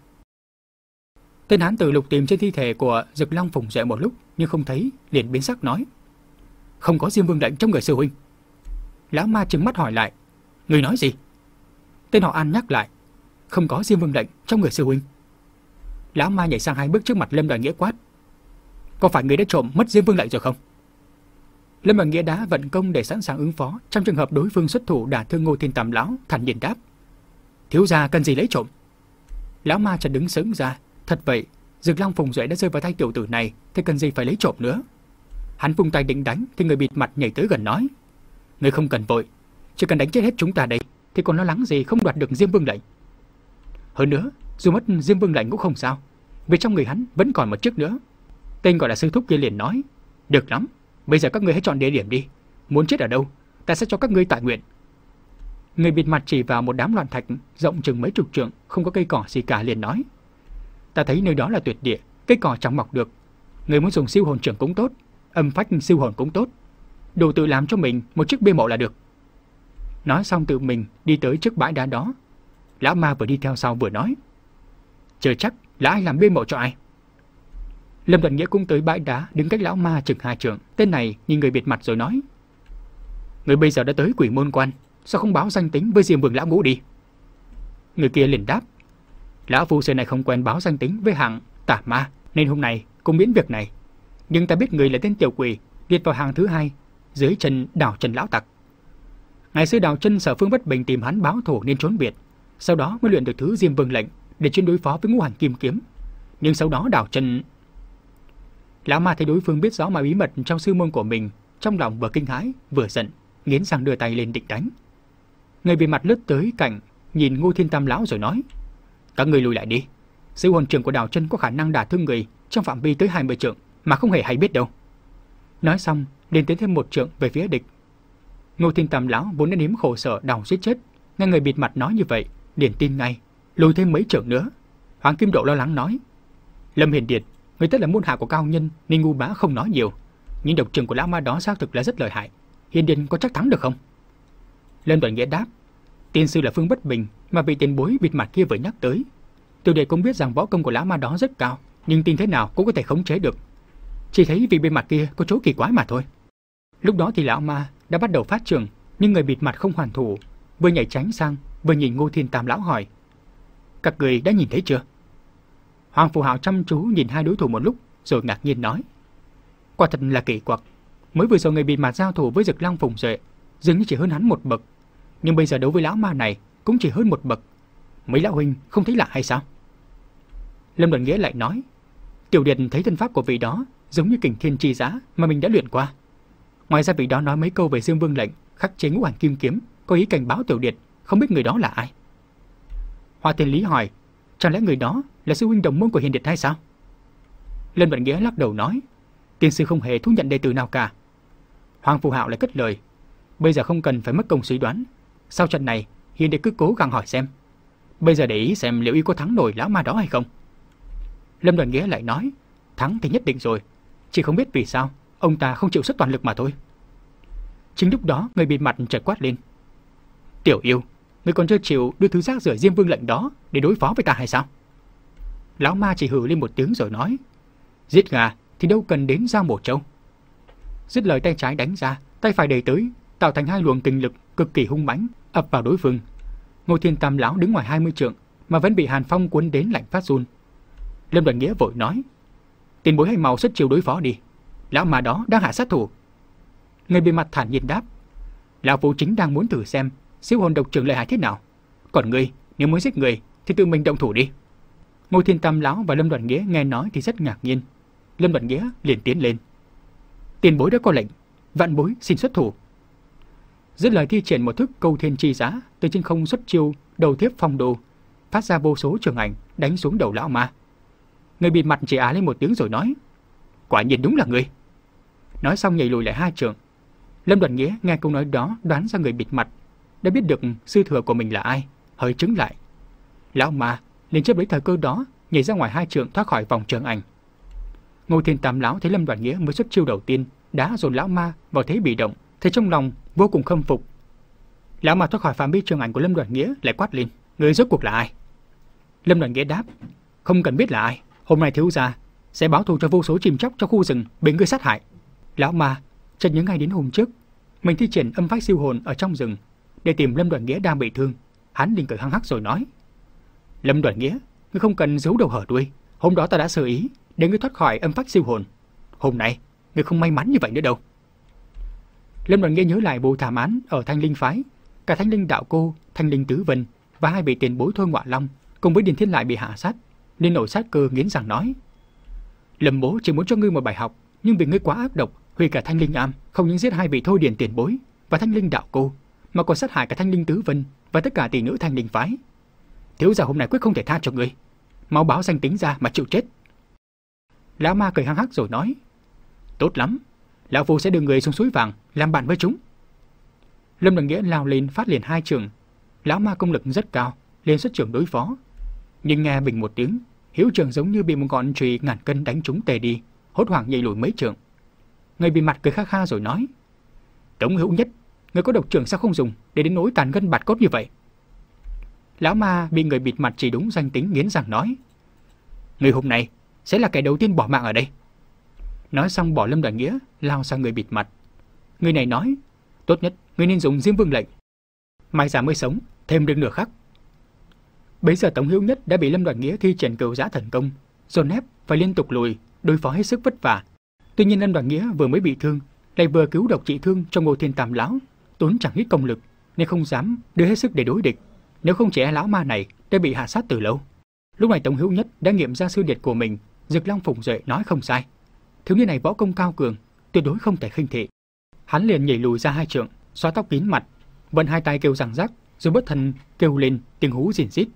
Tên hán tử lục tìm trên thi thể của Dực Long Phùng Duệ một lúc nhưng không thấy, liền biến sắc nói: "Không có Diêm Vương lệnh trong người sư huynh." Lão ma trừng mắt hỏi lại: "Người nói gì?" Tên họ An nhắc lại: "Không có Diêm Vương lệnh trong người sư huynh." Lão ma nhảy sang hai bước trước mặt Lâm Đoản Nghĩa quát: "Có phải người đã trộm mất Diêm Vương lệnh rồi không?" Lâm Đoản Nghĩa đã vận công để sẵn sàng ứng phó trong trường hợp đối phương xuất thủ đả thương Ngô Thiên Tam lão, thản nhiên đáp: "Thiếu gia cần gì lấy trộm?" Lão ma chợt đứng sững ra, thật vậy, Dực Long Phùng Duệ đã rơi vào tay tiểu tử này, thì cần gì phải lấy trộm nữa. Hắn vung tay định đánh thì người bịt mặt nhảy tới gần nói: "Ngươi không cần vội, chỉ cần đánh chết hết chúng ta đây thì còn lo lắng gì không đoạt được Diêm Vương lệnh. Hơn nữa, dù mất Diêm Vương lệnh cũng không sao, vì trong người hắn vẫn còn một chiếc nữa." Tên gọi là sư thúc kia liền nói: "Được lắm, bây giờ các ngươi hãy chọn địa điểm đi, muốn chết ở đâu, ta sẽ cho các ngươi tại nguyện." Người bịt mặt chỉ vào một đám loạn thạch rộng chừng mấy chục trượng, không có cây cỏ gì cả, liền nói: "Ta thấy nơi đó là tuyệt địa, cây cỏ chẳng mọc được. Người muốn dùng siêu hồn trưởng cũng tốt, âm phách siêu hồn cũng tốt, đủ tự làm cho mình một chiếc bia mộ là được." Nói xong tự mình đi tới trước bãi đá đó. Lão ma vừa đi theo sau vừa nói: "Chưa chắc là ai làm bia mộ cho ai." Lâm Đoản Nghĩa cũng tới bãi đá, đứng cách lão ma chừng hai trượng. Tên này nhìn người bịt mặt rồi nói: "Người bây giờ đã tới Quỷ Môn Quan, sao không báo danh tính với Diêm Vương lão ngũ đi?" Người kia liền đáp: "Lão phu xưa này không quen báo danh tính với hạng tà ma, nên hôm nay cũng miễn việc này. Nhưng ta biết người là tên tiểu quỷ, liệt vào hàng thứ hai dưới chân Đào Chân lão tặc. Ngày xưa Đào Chân sợ Phương Bất Bình tìm hắn báo thù nên trốn biệt, sau đó mới luyện được thứ Diêm Vương lệnh để chuyên đối phó với Ngũ Hành Kim Kiếm. Nhưng sau đó Đào Chân..." Lão ma thấy đối phương biết rõ mọi bí mật trong sư môn của mình, trong lòng vừa kinh hãi vừa giận, nghiến răng đưa tay lên định đánh. Người bị mặt lướt tới cạnh, nhìn Ngô Thiên Tam lão rồi nói: "Các ngươi lùi lại đi, siêu hồn trưởng của Đào Chân có khả năng đả thương người trong phạm vi tới hai mươi trượng mà không hề hay biết đâu." Nói xong liền tiến thêm một trượng về phía địch. Ngô Thiên Tam lão vốn đã nếm khổ sở đào giết chết, nghe người bịt mặt nói như vậy liền tin ngay, lùi thêm mấy trượng nữa. Hoàng Kim Độ lo lắng nói: "Lâm Hiền Điệt, người tất là môn hạ của cao nhân nên ngu bá không nói nhiều, nhưng độc trưởng của lão ma đó xác thực là rất lợi hại, Hiền Điệt có chắc thắng được không?" Lâm Đoản Nghĩa đáp: "Tiên sư là Phương Bất Bình mà vị tiền bối bịt mặt kia vừa nhắc tới. Tiểu đệ cũng biết rằng võ công của lão ma đó rất cao, nhưng tin thế nào cũng có thể khống chế được. Chỉ thấy vị bịt mặt kia có chỗ kỳ quái mà thôi." Lúc đó thì lão ma đã bắt đầu phát trường, nhưng người bịt mặt không hoàn thủ, vừa nhảy tránh sang, vừa nhìn Ngô Thiên Tam lão hỏi: "Các người đã nhìn thấy chưa?" Hoàng Phù Hạo chăm chú nhìn hai đối thủ một lúc rồi ngạc nhiên nói: "Quả thật là kỳ quặc, mới vừa rồi người bịt mặt giao thủ với Dực Long Phùng Duệ dường như chỉ hơn hắn một bậc, nhưng bây giờ đấu với lão ma này cũng chỉ hơn một bậc. Mấy lão huynh không thấy lạ hay sao?" Lâm Đoản Nghĩa lại nói: "Tiểu Điệt thấy thân pháp của vị đó giống như Kình Thiên Chi Giá mà mình đã luyện qua. Ngoài ra vị đó nói mấy câu về Diêm Vương lệnh khắc chế Ngũ Hành Kim Kiếm, có ý cảnh báo Tiểu Điệt, không biết người đó là ai." Hoa Thiên Lý hỏi: "Chẳng lẽ người đó là sư huynh đồng môn của Hiền Điệt hay sao?" Lâm Đoản Nghĩa lắc đầu nói: "Tiên sư không hề thu nhận đệ tử nào cả." Hoàng Phù Hạo lại cất lời: "Bây giờ không cần phải mất công suy đoán, sau trận này Hiền Điệt cứ cố gắng hỏi xem. Bây giờ để ý xem liệu y có thắng nổi lão ma đó hay không." Lâm Đoản Nghĩa lại nói: "Thắng thì nhất định rồi, chỉ không biết vì sao ông ta không chịu xuất toàn lực mà thôi." Chính lúc đó người bịt mặt chợt quát lên: "Tiểu yêu, ngươi còn chưa chịu đưa thứ rác rưởi Diêm Vương lệnh đó để đối phó với ta hay sao?" Lão ma chỉ hừ lên một tiếng rồi nói: "Giết gà thì đâu cần đến dao mổ trâu." Dứt lời tay trái đánh ra, tay phải đẩy tới, tạo thành hai luồng kình lực cực kỳ hung mãnh ập vào đối phương. Ngô Thiên Tam lão đứng ngoài hai mươi trượng mà vẫn bị hàn phong cuốn đến lạnh phát run. Lâm Đoản Nghĩa vội nói: "Tiền bối hãy mau xuất chiêu đối phó đi, lão ma đó đang hạ sát thủ." Người bề mặt thản nhiên đáp: "Lão phu chính đang muốn thử xem siêu hồn độc trưởng lợi hại thế nào, còn ngươi nếu muốn giết người thì tự mình động thủ đi." Ngô Thiên Tam lão và Lâm Đoản Nghĩa nghe nói thì rất ngạc nhiên. Lâm Đoản Nghĩa liền tiến lên: Tiền bối đã có lệnh, vạn bối xin xuất thủ. Dứt lời thi triển một thức câu thiên chi giá, từ trên không xuất chiêu đầu thiếp phong đồ, phát ra vô số trường ảnh đánh xuống đầu lão ma. Người bịt mặt chỉ á lên một tiếng rồi nói: quả nhiên đúng là ngươi. Nói xong nhảy lùi lại hai trượng. Lâm Đoạt Nghĩa nghe câu nói đó đoán ra người bịt mặt đã biết được sư thừa của mình là ai, hơi trứng lại. Lão ma liền chấp lấy thời cơ đó nhảy ra ngoài hai trượng thoát khỏi vòng trường ảnh. Ngô Thiên Tam lão thấy Lâm Đoạt Nghĩa mới xuất chiêu đầu tiên đã dồn lão ma vào thế bị động, thì trong lòng vô cùng khâm phục. Lão ma thoát khỏi phạm vi trường ảnh của Lâm Đoạt Nghĩa lại quát lên: người rốt cuộc là ai? Lâm Đoạt Nghĩa đáp: không cần biết là ai, hôm nay thiếu gia sẽ báo thù cho vô số chim chóc trong khu rừng bị ngươi sát hại. Lão ma chợt nhớ ngay đến hôm trước mình thi triển âm phách siêu hồn ở trong rừng để tìm Lâm Đoạt Nghĩa đang bị thương. Hắn liền cười hăng hắc rồi nói: Lâm Đoạt Nghĩa, ngươi không cần giấu đầu hở đuôi, hôm đó ta đã sơ ý để ngươi thoát khỏi âm phách siêu hồn, hôm nay ngươi không may mắn như vậy nữa đâu. Lâm Đoạt Nghĩa nhớ lại vụ thảm án ở Thanh Linh phái, cả Thanh Linh đạo cô, Thanh Linh tứ vân và hai vị tiền bối Thôi Ngọa Long cùng với Điền Thiên Lại bị hạ sát, nên nổi sát cơ nghiến răng nói: Lâm bố chỉ muốn cho ngươi một bài học, nhưng vì ngươi quá ác độc, hủy cả Thanh Linh am, không những giết hai vị Thôi Điền tiền bối và Thanh Linh đạo cô, mà còn sát hại cả Thanh Linh tứ vân và tất cả tỷ nữ Thanh Linh phái. Thiếu gia hôm nay quyết không thể tha cho ngươi, mau báo danh tính ra mà chịu chết. Lão ma cười hăng hắc rồi nói: tốt lắm, lão phu sẽ đưa người xuống suối vàng làm bạn với chúng. Lâm Đoạt Nghĩa lao lên phát liền hai trường. Lão ma công lực rất cao, liền xuất trường đối phó, nhưng nghe bình một tiếng, hiếu trường giống như bị một ngọn chùy ngàn cân đánh trúng tề đi, hốt hoảng nhảy lùi mấy trường. Người bị mặt cười kha kha rồi nói: Tống Hữu Nhất, người có độc trưởng sao không dùng để đến nỗi tàn gân bạt cốt như vậy? Lão ma bị người bịt mặt chỉ đúng danh tính nghiến răng nói: người hôm nay sẽ là kẻ đầu tiên bỏ mạng ở đây. Nói xong bỏ Lâm Đoạt Nghĩa lao sang người bịt mặt. Người này nói: tốt nhất người nên dùng Diêm Vương lệnh, mai già mới sống thêm được nửa khắc. Bấy giờ Tống Hữu Nhất đã bị Lâm Đoạt Nghĩa thi triển cửu giã thần công dồn ép phải liên tục lùi, đối phó hết sức vất vả. Tuy nhiên Lâm Đoạt Nghĩa vừa mới bị thương, lại vừa cứu độc trị thương cho Ngô Thiên Tam lão, tốn chẳng ít công lực, nên không dám đưa hết sức để đối địch. Nếu không trẻ lão ma này đã bị hạ sát từ lâu. Lúc này Tống Hữu Nhất đã nghiệm ra sư điệt của mình, Dực Long Phụng Duệ nói không sai, thiếu niên này võ công cao cường, tuyệt đối không thể khinh thị. Hắn liền nhảy lùi ra hai trượng, xóa tóc kín mặt, vận hai tay kêu rằng rắc, rồi bất thần kêu lên tiếng hú rền rít.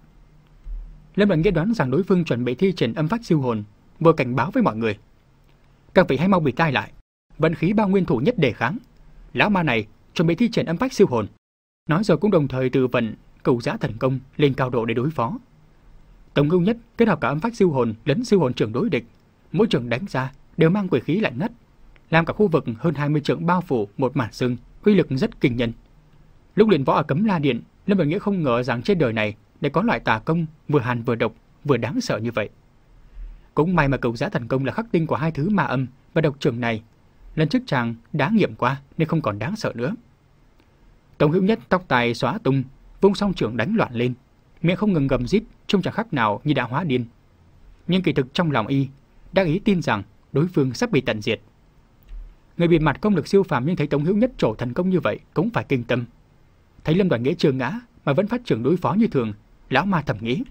Lâm Đoạt Nghĩa đoán rằng đối phương chuẩn bị thi triển âm phách siêu hồn, vừa cảnh báo với mọi người: các vị hãy mau bị tai lại, vận khí bao nguyên thủ nhất đề kháng, lão ma này chuẩn bị thi triển âm phách siêu hồn. Nói rồi cũng đồng thời từ vận cửu giã thần công lên cao độ để đối phó. Tống Hữu Nhất kết hợp cả âm phách siêu hồn lẫn siêu hồn trưởng đối địch, mỗi trường đánh ra đều mang quỷ khí lạnh ngắt, làm cả khu vực hơn hai mươi trượng bao phủ một màn sương, uy lực rất kinh nhân. Lúc luyện võ ở Cấm La Điện, Lâm Đoạt Nghĩa không ngờ rằng trên đời này để có loại tà công vừa hàn vừa độc, vừa đáng sợ như vậy. Cũng may mà cửu giã thần công là khắc tinh của hai thứ ma âm và độc trưởng này, lần trước chàng đã nghiệm qua nên không còn đáng sợ nữa. Tống Hữu Nhất tóc tai xóa tung, vung song trưởng đánh loạn lên, miệng không ngừng gầm rít, trông chẳng khác nào như đã hóa điên. Nhưng kỳ thực trong lòng y đã ý tin rằng đối phương sắp bị tận diệt. Người bịt mặt công lực siêu phàm nhưng thấy Tống Hữu Nhất trổ thần công như vậy cũng phải kinh tâm. Thấy Lâm Đoạt Nghĩa chưa ngã mà vẫn phát trưởng đối phó như thường, lão ma thầm nghĩ: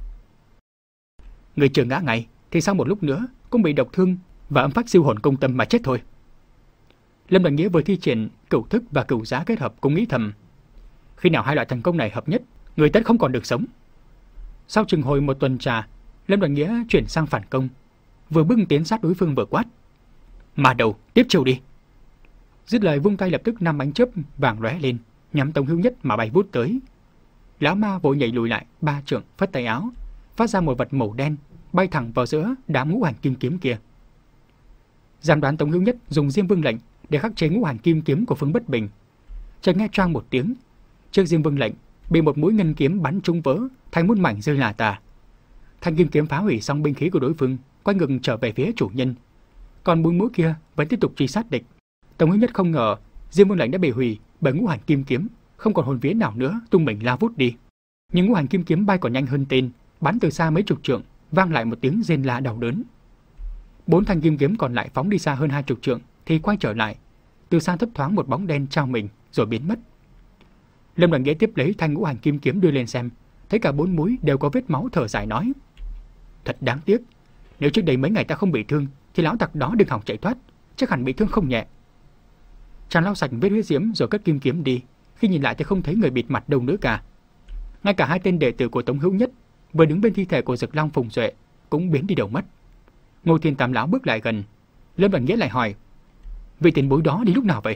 người chưa ngã ngay thì sau một lúc nữa cũng bị độc thương và âm phách siêu hồn công tâm mà chết thôi. Lâm Đoạt Nghĩa vừa thi triển cửu thức và cửu giá kết hợp cũng nghĩ thầm: khi nào hai loại thần công này hợp nhất, người tất không còn được sống. Sau chừng hồi một tuần trà, Lâm Đoạt Nghĩa chuyển sang phản công, vừa bưng tiến sát đối phương vừa quát: mà đầu tiếp chiều đi. Dứt lời vung tay lập tức năm ánh chớp vàng lóe lên, nhắm Tống Hữu Nhất mà bay vút tới. Lão ma vội nhảy lùi lại ba trượng, phất tay áo, phát ra một vật màu đen bay thẳng vào giữa đám ngũ hành kim kiếm kia. Giám đoán Tống Hữu Nhất dùng Diêm Vương lệnh để khắc chế ngũ hành kim kiếm của Phương Bất Bình. Chợt nghe choang một tiếng, chiếc Diêm Vương lệnh bị một mũi ngân kiếm bắn trúng vỡ thành muôn mảnh rơi lả tả. Thanh kim kiếm phá hủy xong binh khí của đối phương, quay ngược trở về phía chủ nhân. Còn mũi mũi kia vẫn tiếp tục truy sát địch. Tống Hữu Nhất không ngờ Diêm Vương lệnh đã bị hủy bởi ngũ hành kim kiếm, không còn hồn vía nào nữa, tung mình lao vút đi. Nhưng ngũ hành kim kiếm bay còn nhanh hơn tên, bắn từ xa mấy chục trượng, vang lại một tiếng rên la đau đớn. Bốn thanh kim kiếm còn lại phóng đi xa hơn hai chục trượng thì quay trở lại, từ xa thấp thoáng một bóng đen trao mình rồi biến mất. Lâm Đoạt Nghĩa tiếp lấy thanh ngũ hành kim kiếm đưa lên xem, thấy cả bốn mũi đều có vết máu, thở dài nói: thật đáng tiếc, nếu trước đây mấy ngày ta không bị thương thì lão tặc đó đừng hòng chạy thoát, chắc hẳn bị thương không nhẹ. Chàng lau sạch vết huyết diễm rồi cất kim kiếm đi. Khi nhìn lại thì không thấy người bịt mặt đâu nữa cả. Ngay cả hai tên đệ tử của Tống Hữu Nhất vừa đứng bên thi thể của Dực Long Phùng Duệ cũng biến đi đâu mất. Ngô Thiên Tam lão bước lại gần. Lâm Đoàn Nghĩa lại hỏi: vị tiền bối đó đi lúc nào vậy?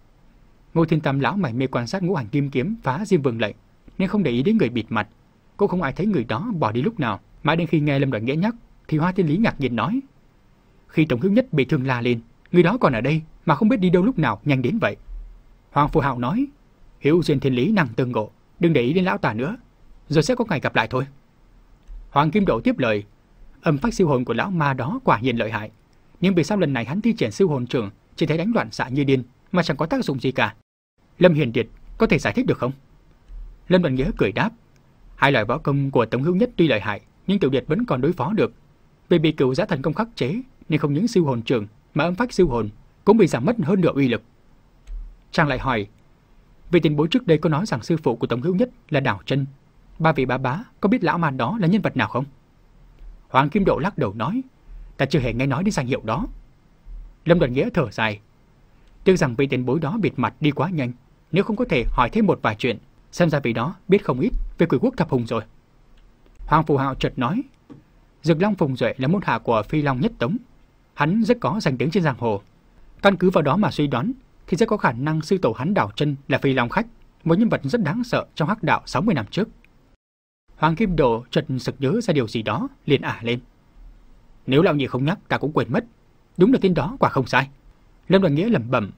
Ngô Thiên Tam lão mải mê quan sát ngũ hành kim kiếm phá Diêm Vương lệnh nên không để ý đến người bịt mặt. Cũng không ai thấy người đó bỏ đi lúc nào. Mãi đến khi nghe Lâm Đoàn Nghĩa nhắc thì Hoa Thiên Lý ngạc nhiên nói: khi Tống Hữu Nhất bị thương la lên, người đó còn ở đây mà không biết đi đâu lúc nào nhanh đến vậy. Hoàng Phù Hạo nói: Hữu duyên thiên lý năng tương ngộ, đừng để ý đến lão ta nữa, rồi sẽ có ngày gặp lại thôi. Hoàng Kim Độ tiếp lời: âm phách siêu hồn của lão ma đó quả nhiên lợi hại, nhưng vì sao lần này hắn thi triển siêu hồn trưởng chỉ thấy đánh loạn xạ như điên mà chẳng có tác dụng gì cả? Lâm Hiền Điệt có thể giải thích được không? Lâm Đoàn Nghĩa cười đáp: hai loại võ công của Tống Hữu Nhất tuy lợi hại, nhưng Tiểu Điệt vẫn còn đối phó được. Vì bị Cửu Giã Thần Công khắc chế nên không những siêu hồn trưởng mà âm phách siêu hồn cũng bị giảm mất hơn nửa uy lực. Chàng lại hỏi: vị tiền bối trước đây có nói rằng sư phụ của Tống Hữu Nhất là Đảo Chân, ba vị bá bá có biết lão ma đó là nhân vật nào không? Hoàng Kim Độ lắc đầu nói: ta chưa hề nghe nói đến danh hiệu đó. Lâm Đoàn Nghĩa thở dài: tiếc rằng vị tiền bối đó bịt mặt đi quá nhanh, nếu không có thể hỏi thêm một vài chuyện, xem ra vị đó biết không ít về Quỷ Quốc Thập Hùng rồi. Hoàng Phù Hạo chợt nói: Dực Long Phùng Duệ là môn hạ của Phi Long Nhất Tống, hắn rất có danh tiếng trên giang hồ. Căn cứ vào đó mà suy đoán thì sẽ có khả năng sư tổ hắn Đảo Chân là Phi Long Khách, một nhân vật rất đáng sợ trong hắc đạo sáu mươi năm trước. Hoàng Kim Độ chợt sực nhớ ra điều gì đó, liền ả lên: nếu lão nhị không nhắc ta cũng quên mất, đúng là tên đó quả không sai. Lâm Đoàn Nghĩa lẩm bẩm: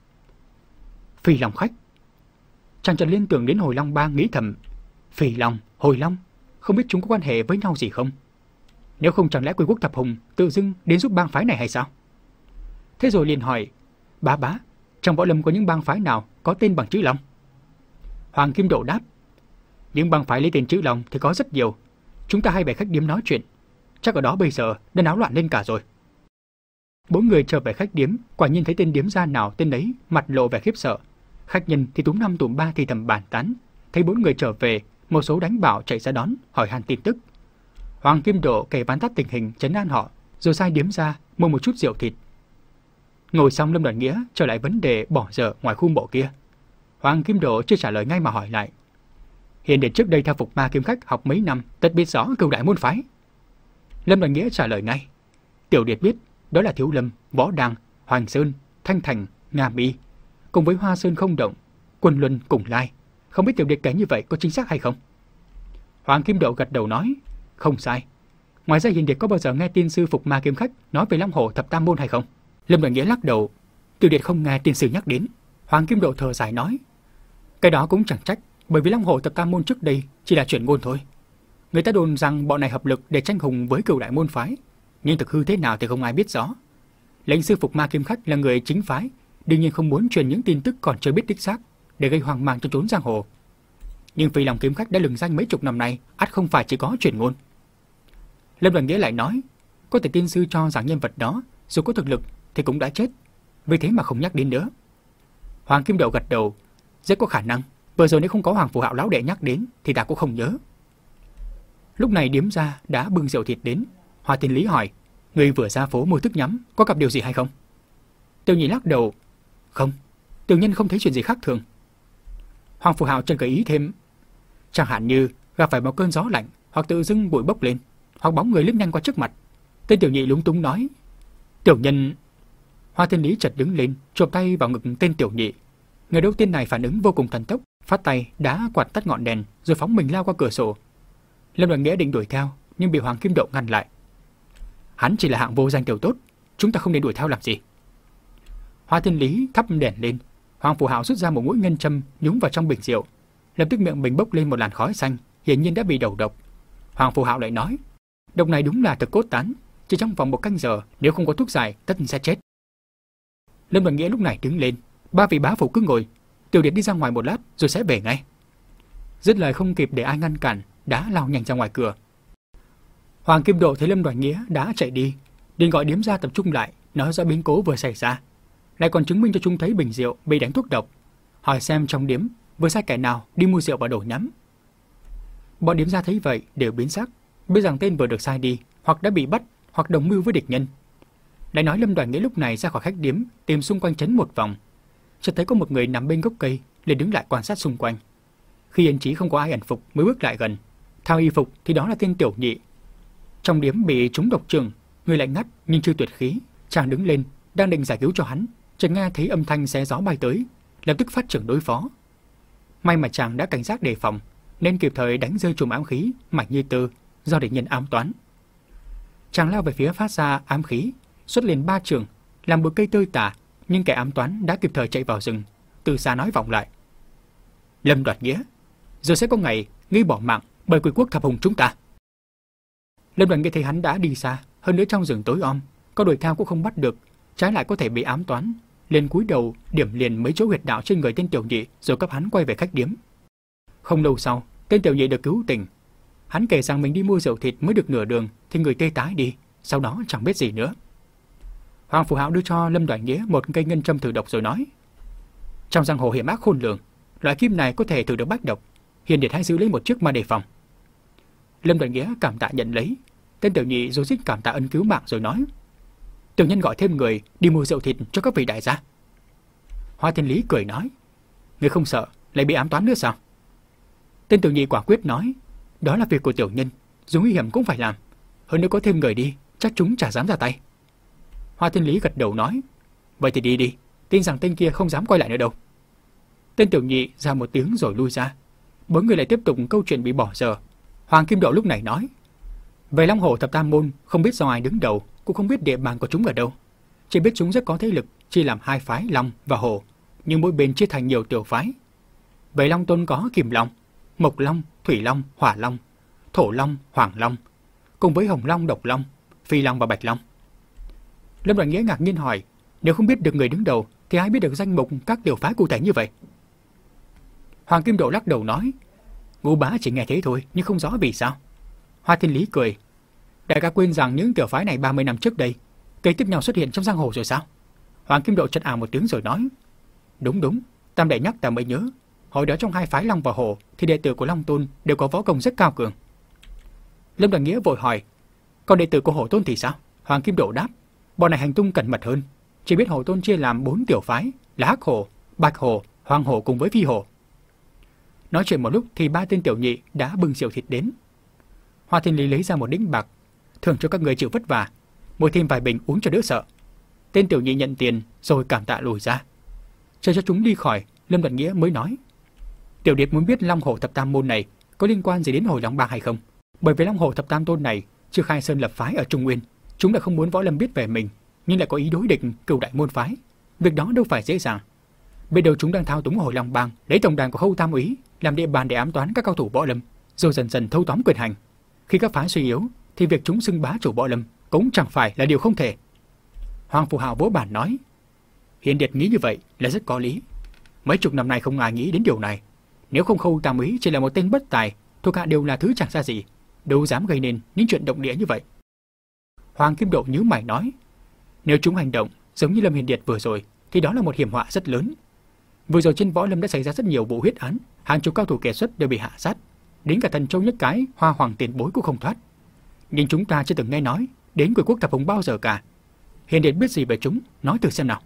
Phi Long Khách. Chàng chợt liên tưởng đến Hồi Long Bang, nghĩ thầm: Phi Long, Hồi Long, không biết chúng có quan hệ với nhau gì không? Nếu không chẳng lẽ Quỷ Quốc Thập Hùng tự dưng đến giúp bang phái này hay sao? Thế rồi liền hỏi: bá bá, trong võ lâm có những bang phái nào có tên bằng chữ Long? Hoàng Kim Độ đáp: những bang phái lấy tên chữ Long thì có rất nhiều. Chúng ta hay về khách điếm nói chuyện, chắc ở đó bây giờ đã náo loạn lên cả rồi. Bốn người trở về khách điếm, quả nhiên thấy tên điếm gia nào tên ấy mặt lộ vẻ khiếp sợ. Khách nhân thì túm năm túm ba thì thầm bàn tán. Thấy bốn người trở về, một số đánh bảo chạy ra đón, hỏi han tin tức. Hoàng Kim Độ kể vắn tắt tình hình, trấn an họ, rồi sai điếm gia mua một chút rượu thịt. Ngồi xong, Lâm Đoàn Nghĩa trở lại vấn đề bỏ dở ngoài khu mộ kia. Hoàng Kim Độ chưa trả lời ngay mà hỏi lại: Hiền Điệt trước đây theo phục ma kiếm khách học mấy năm, tất biết rõ Cửu Đại môn phái. Lâm Đoàn Nghĩa trả lời ngay: Tiểu Điệt biết, đó là Thiếu Lâm, Võ Đăng, Hoành Sơn, Thanh Thành, Nga Mi, cùng với Hoa Sơn Không Động, Quân Luân cùng Lai. Không biết Tiểu Điệt kể như vậy có chính xác hay không? Hoàng Kim Độ gật đầu nói: không sai. Ngoài ra Hiền Điệt có bao giờ nghe tiên sư phục ma kiếm khách nói về Long Hổ Thập Tam Môn hay không? Lâm Đoàn Nghĩa lắc đầu: Tiểu Điệt không nghe tiên sư nhắc đến. Hoàng Kim Độ thở dài nói: cái đó cũng chẳng trách, bởi vì Long Hổ Thập Tam Môn trước đây chỉ là chuyện ngôn thôi. Người ta đồn rằng bọn này hợp lực để tranh hùng với Cửu Đại môn phái, nhưng thực hư thế nào thì không ai biết rõ. Lệnh sư phục ma kiếm khách là người chính phái, đương nhiên không muốn truyền những tin tức còn chưa biết đích xác để gây hoang mang cho chốn giang hồ. Nhưng Phi Long kiếm khách đã lừng danh mấy chục năm nay, ắt không phải chỉ có truyền ngôn. Lâm Đoàn Nghĩa lại nói: có thể tiên sư cho rằng nhân vật đó dù có thực lực thì cũng đã chết, vì thế mà không nhắc đến nữa. Hoàng Kim Độ gật đầu: rất có khả năng, vừa rồi nếu không có Hoàng Phù Hạo lão đệ nhắc đến thì ta cũng không nhớ. Lúc này điếm gia đã bưng rượu thịt đến. Hoa Thiên Lý hỏi: người vừa ra phố mua thức nhắm, có gặp điều gì hay không? Tiểu Nhị lắc đầu: không, tiểu nhân không thấy chuyện gì khác thường. Hoàng Phù Hạo chân gợi ý thêm: chẳng hạn như gặp phải một cơn gió lạnh, hoặc tự dưng bụi bốc lên, hoặc bóng người lướt nhanh qua trước mặt. Tên Tiểu Nhị lúng túng nói: tiểu nhân. Hoa Thiên Lý chợt đứng lên, chộp tay vào ngực tên Tiểu Nhị. Người đầu tiên này phản ứng vô cùng thần tốc, phát tay đá quạt tắt ngọn đèn, rồi phóng mình lao qua cửa sổ. Lâm Đoàn Nghĩa định đuổi theo, nhưng bị Hoàng Kim Độ ngăn lại. Hắn chỉ là hạng vô danh tiểu tốt, chúng ta không nên đuổi theo làm gì. Hoa Thiên Lý thắp đèn lên. Hoàng Phù Hạo rút ra một mũi ngân châm nhúng vào trong bình rượu, lập tức miệng bình bốc lên một làn khói xanh, hiển nhiên đã bị đầu độc. Hoàng Phù Hạo lại nói: độc này đúng là thực cốt tán, chỉ trong vòng một canh giờ nếu không có thuốc giải tất sẽ chết. Lâm Đoàn Nghĩa lúc này đứng lên: ba vị bá phụ cứ ngồi, Tiểu Điệt đi ra ngoài một lát rồi sẽ về ngay. Dứt lời không kịp để ai ngăn cản, đã lao nhanh ra ngoài cửa. Hoàng Kim Độ thấy Lâm Đoàn Nghĩa đã chạy đi, liền gọi điếm gia tập trung lại, nói rõ biến cố vừa xảy ra, lại còn chứng minh cho chúng thấy bình rượu bị đánh thuốc độc, hỏi xem trong điếm vừa sai kẻ nào đi mua rượu và đổ nhắm. Bọn điếm gia thấy vậy đều biến sắc, biết rằng tên vừa được sai đi hoặc đã bị bắt hoặc đồng mưu với địch nhân. Lại nói Lâm Đoàn Nghĩa lúc này ra khỏi khách điếm tìm xung quanh trấn một vòng, chợt thấy có một người nằm bên gốc cây, liền đứng lại quan sát xung quanh. Khi yên trí không có ai ẩn phục mới bước lại gần, thao y phục thì đó là tên Tiểu Nhị. Trong điếm bị trúng độc trường, người lạnh ngắt nhưng chưa tuyệt khí, chàng đứng lên, đang định giải cứu cho hắn, chợt nghe thấy âm thanh xé gió bay tới, lập tức phát trưởng đối phó. May mà chàng đã cảnh giác đề phòng, nên kịp thời đánh rơi chùm ám khí mảnh như tơ do địch nhân ám toán. Chàng lao về phía phát ra ám khí, xuất liền ba trường, làm bụi cây tơi tả, nhưng kẻ ám toán đã kịp thời chạy vào rừng, từ xa nói vọng lại: Lâm Đoạt Nghĩa, rồi sẽ có ngày ngươi bỏ mạng bởi quỷ quốc thập hùng chúng ta. Lâm Đoạt Nghĩa thấy hắn đã đi xa, hơn nữa trong rừng tối om, có đuổi theo cũng không bắt được, trái lại có thể bị ám toán, liền cúi đầu điểm liền mấy chỗ huyệt đạo trên người tên Tiểu Nhị, rồi cấp hắn quay về khách điếm. Không lâu sau, tên Tiểu Nhị được cứu tỉnh. Hắn kể rằng mình đi mua rượu thịt mới được nửa đường thì người tê tái đi, sau đó chẳng biết gì nữa. Hoàng Phủ Hạo đưa cho Lâm Đoạt Nghĩa một cây ngân châm thử độc rồi nói: Trong giang hồ hiểm ác khôn lường, loại kim này có thể thử được bách độc, hiền điệt hãy giữ lấy một chiếc mà đề phòng. Lâm Đoạt Nghĩa cảm tạ nhận lấy. Tên Tiểu Nhị rồi dích cảm tạ ân cứu mạng rồi nói: Tiểu nhân gọi thêm người đi mua rượu thịt cho các vị đại gia. Hoa Thiên Lý cười nói: Ngươi không sợ lại bị ám toán nữa sao? Tên Tiểu Nhị quả quyết nói: Đó là việc của tiểu nhân, dù nguy hiểm cũng phải làm. Hơn nữa có thêm người đi, chắc chúng chả dám ra tay. Hoa Thiên Lý gật đầu nói: Vậy thì đi đi, tin rằng tên kia không dám quay lại nữa đâu. Tên Tiểu Nhị ra một tiếng rồi lui ra. Bốn người lại tiếp tục câu chuyện bị bỏ dở. Hoàng Kim Độ lúc này nói: Về Long Hồ Thập Tam Môn không biết do ai đứng đầu, cũng không biết địa bàn của chúng ở đâu. Chỉ biết chúng rất có thế lực, chia làm hai phái Long và Hồ, nhưng mỗi bên chia thành nhiều tiểu phái. Về Long Tôn có Kim Long, Mộc Long, Thủy Long, Hỏa Long, Thổ Long, Hoàng Long, cùng với Hồng Long, Độc Long, Phi Long và Bạch Long. Lâm Đoạt Nghĩa ngạc nhiên hỏi: Nếu không biết được người đứng đầu thì ai biết được danh mục các tiểu phái cụ thể như vậy? Hoàng Kim Độ lắc đầu nói: Ngũ bá chỉ nghe thế thôi, nhưng không rõ vì sao. Hoa Thiên Lý cười: Đại ca quên rằng những tiểu phái này ba mươi năm trước đây kế tiếp nhau xuất hiện trong giang hồ rồi sao? Hoàng Kim Độ chật à một tiếng rồi nói: Đúng đúng, Tam đệ nhắc ta mới nhớ. Hồi đó trong hai phái Long và Hồ thì đệ tử của Long Tôn đều có võ công rất cao cường. Lâm Đoạt Nghĩa vội hỏi: Còn đệ tử của Hồ Tôn thì sao? Hoàng Kim Độ đáp: Bọn này hành tung cẩn mật hơn, chỉ biết Hồ Tôn chia làm bốn tiểu phái là Hắc Hồ, Bạch Hồ, Hoàng Hồ cùng với Phi Hồ. Nói chuyện một lúc thì ba tên Tiểu Nhị đã bưng rượu thịt đến. Hoa Thiên Lý lấy ra một đĩnh bạc, thưởng cho các người chịu vất vả, mua thêm vài bình uống cho đỡ sợ. Tên Tiểu Nhị nhận tiền rồi cảm tạ lùi ra. Chờ cho chúng đi khỏi, Lâm Đoạt Nghĩa mới nói: Tiểu điệp muốn biết Long Hồ Thập Tam Môn này có liên quan gì đến Hồi Long Bang hay không? Bởi vì Long Hồ Thập Tam Tôn này chưa khai sơn lập phái ở Trung Nguyên, chúng đã không muốn võ lâm biết về mình, nhưng lại có ý đối địch cửu đại môn phái. Việc đó đâu phải dễ dàng. Bây giờ chúng đang thao túng Hồi Long Bang, lấy tổng đàn của Khâu Tam Úy làm địa bàn để ám toán các cao thủ võ lâm, rồi dần dần thâu tóm quyền hành. Khi các phái suy yếu, thì việc chúng xưng bá chủ võ lâm cũng chẳng phải là điều không thể. Hoàng Phủ Hạo vỗ bản nói: Hiền điệt nghĩ như vậy là rất có lý. Mấy chục năm nay không ai nghĩ đến điều này. Nếu không Khâu Tam Úy chỉ là một tên bất tài, thuộc hạ đều là thứ chẳng ra gì, đâu dám gây nên những chuyện động địa như vậy. Hoàng Kim Độ nhíu mày nói: Nếu chúng hành động giống như Lâm Hiền Điệt vừa rồi, thì đó là một hiểm họa rất lớn. Vừa rồi trên võ lâm đã xảy ra rất nhiều vụ huyết án, hàng chục cao thủ kiệt xuất đều bị hạ sát, đến cả Thần Châu Nhất Cái, Hoa Hoàng tiền bối cũng không thoát. Nhưng chúng ta chưa từng nghe nói đến quỷ quốc thập hùng bao giờ cả. Hiền điệt biết gì về chúng, nói thử xem nào.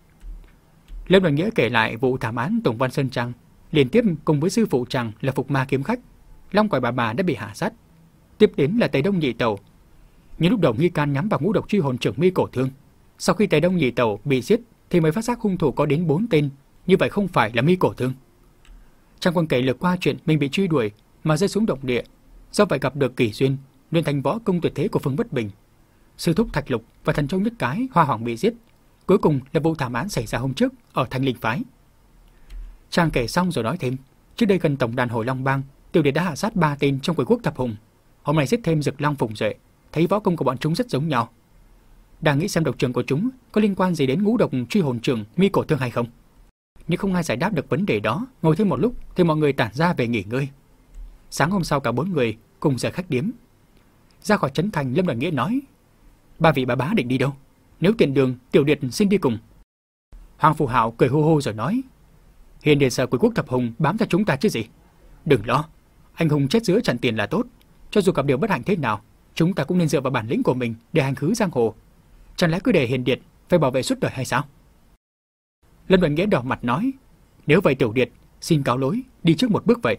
Lâm Đoạt Nghĩa kể lại vụ thảm án Tùng Văn Sơn Trang, liên tiếp cùng với sư phụ chàng là Phục Ma Kiếm Khách, Long Quải Bà Bà đã bị hạ sát. Tiếp đến là Tây Đông Nhị Tẩu. Nhưng lúc đầu nghi can nhắm vào ngũ độc truy hồn trưởng Mi Cổ Thương. Sau khi Tây Đông Nhị Tẩu bị giết thì mới phát giác hung thủ có đến bốn tên, như vậy không phải là Mi Cổ Thương. Trang Quân kể lược qua chuyện mình bị truy đuổi mà rơi xuống động địa, do vậy gặp được kỳ duyên, luyện thành võ công tuyệt thế của Phương Bất Bình. Sư thúc Thạch Lục và Thần Châu Nhất Cái, Hoa Hoàng bị giết. Cuối cùng là vụ thảm án xảy ra hôm trước ở Thanh Linh phái. Trang kể xong rồi nói thêm: Trước đây gần tổng đàn Hồi Long Bang, Tiểu Điệt đã hạ sát ba tên trong quỷ quốc thập hùng. Hôm nay giết thêm Dực Long Phùng Duệ, thấy võ công của bọn chúng rất giống nhau. Đang nghĩ xem độc trường của chúng có liên quan gì đến ngũ độc truy hồn trưởng Mi Cổ Thương hay không. Nhưng không ai giải đáp được vấn đề đó. Ngồi thêm một lúc thì mọi người tản ra về nghỉ ngơi. Sáng hôm sau cả bốn người cùng rời khách điếm. Ra khỏi trấn thành, Lâm Đoạt Nghĩa nói: Ba vị bà bá định đi đâu? Nếu tiện đường, Tiểu Điệt xin đi cùng. Hoàng Phủ Hạo cười hô hô rồi nói: Hiền điệt sợ quỷ quốc thập hùng bám theo chúng ta chứ gì. Đừng lo, anh hùng chết giữa trận tiền là tốt. Cho dù gặp điều bất hạnh thế nào, chúng ta cũng nên dựa vào bản lĩnh của mình để hành khứ giang hồ. Chẳng lẽ cứ để Hiền điệt phải bảo vệ suốt đời hay sao? Lâm Đoàn Nghĩa đỏ mặt nói, nếu vậy Tiểu Điệt xin cáo lỗi, đi trước một bước vậy.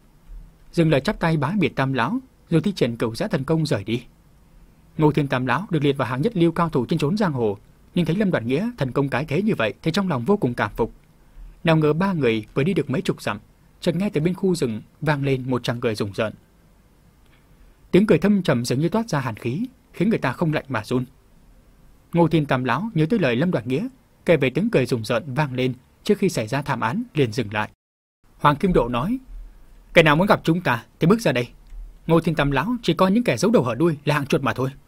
Dừng lời chắp tay bái biệt Tam lão, rồi thi triển cửu giã thần công rời đi. Ngô Thiên Tam lão được liệt vào hàng nhất lưu cao thủ trên chốn giang hồ, nhưng thấy Lâm Đoàn Nghĩa thần công cái thế như vậy thì trong lòng vô cùng cảm phục. Nào ngờ ba người vừa đi được mấy chục dặm, chợt nghe từ bên khu rừng vang lên một tràng cười rùng rợn. Tiếng cười thâm trầm dường như toát ra hàn khí, khiến người ta không lạnh mà run. Ngô Thiên Tam lão nhớ tới lời Lâm Đoàn Nghĩa kể về tiếng cười rùng rợn vang lên trước khi xảy ra thảm án, liền dừng lại. Hoàng Kim Độ nói, kẻ nào muốn gặp chúng ta thì bước ra đây. Ngô Thiên Tam lão chỉ coi những kẻ giấu đầu hở đuôi là hạng chuột mà thôi.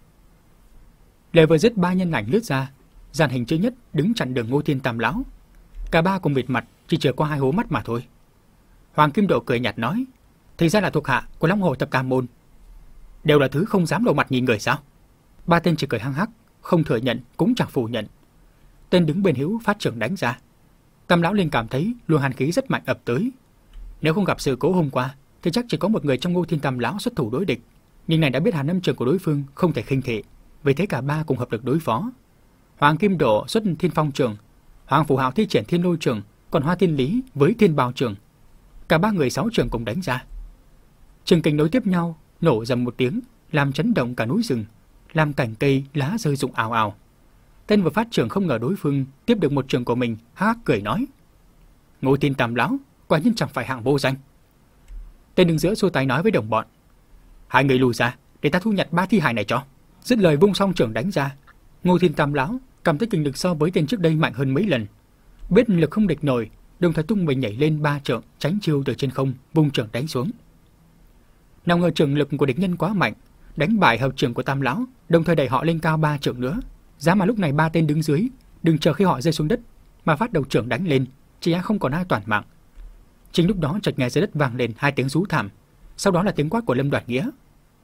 Lời vừa dứt, ba nhân ảnh lướt ra, dàn hình chữ nhất đứng chặn đường Ngô Thiên Tam lão. Cả ba cùng bịt mặt, chỉ chừa qua hai hố mắt mà thôi. Hoàng Kim Độ cười nhạt nói, thì ra là thuộc hạ của Long Hồ Tập Ca Môn. Đều là thứ không dám lộ mặt nhìn người sao? Ba tên chỉ cười hăng hắc, không thừa nhận cũng chẳng phủ nhận. Tên đứng bên hữu phát trưởng đánh ra. Tam lão liền cảm thấy luồng hàn khí rất mạnh ập tới. Nếu không gặp sự cố hôm qua thì chắc chỉ có một người trong Ngô Thiên Tam lão xuất thủ đối địch, nhưng này đã biết Hàn Âm Trường của đối phương không thể khinh thị, vì thế cả ba cùng hợp lực đối phó. Hoàng Kim Độ xuất Thiên Phong Trường, Hoàng Phủ Hạo thi triển Thiên Lôi Trường, còn Hoa Thiên Lý với Thiên Bào Trường. Cả ba người sáu trường cùng đánh ra. Trường kình nối tiếp nhau, nổ rầm một tiếng, làm chấn động cả núi rừng, làm cành cây lá rơi rụng ào ào. Tên vừa phát trường không ngờ đối phương tiếp được một trường của mình, hắc cười nói, Ngô Thiên Tam lão quả nhiên chẳng phải hạng vô danh. Tên đứng giữa xua tay nói với đồng bọn, hai người lùi ra để ta thu nhặt ba thi hài này cho. Dứt lời vung song trường đánh ra. Ngô Thiên Tam lão cảm thấy kinh lực so với tên trước đây mạnh hơn mấy lần, biết lực không địch nổi, đồng thời tung mình nhảy lên ba trượng tránh chiêu từ trên không, vung trường đánh xuống. Nào ngờ trường lực của địch nhân quá mạnh, đánh bại hợp trường của Tam lão, đồng thời đẩy họ lên cao ba trượng nữa. Giá mà lúc này ba tên đứng dưới, đừng chờ khi họ rơi xuống đất mà phát đầu trưởng đánh lên, chỉ không còn ai toàn mạng. Chính lúc đó chợt nghe dưới đất vang lên hai tiếng rú thảm, sau đó là tiếng quát của Lâm Đoàn Nghĩa.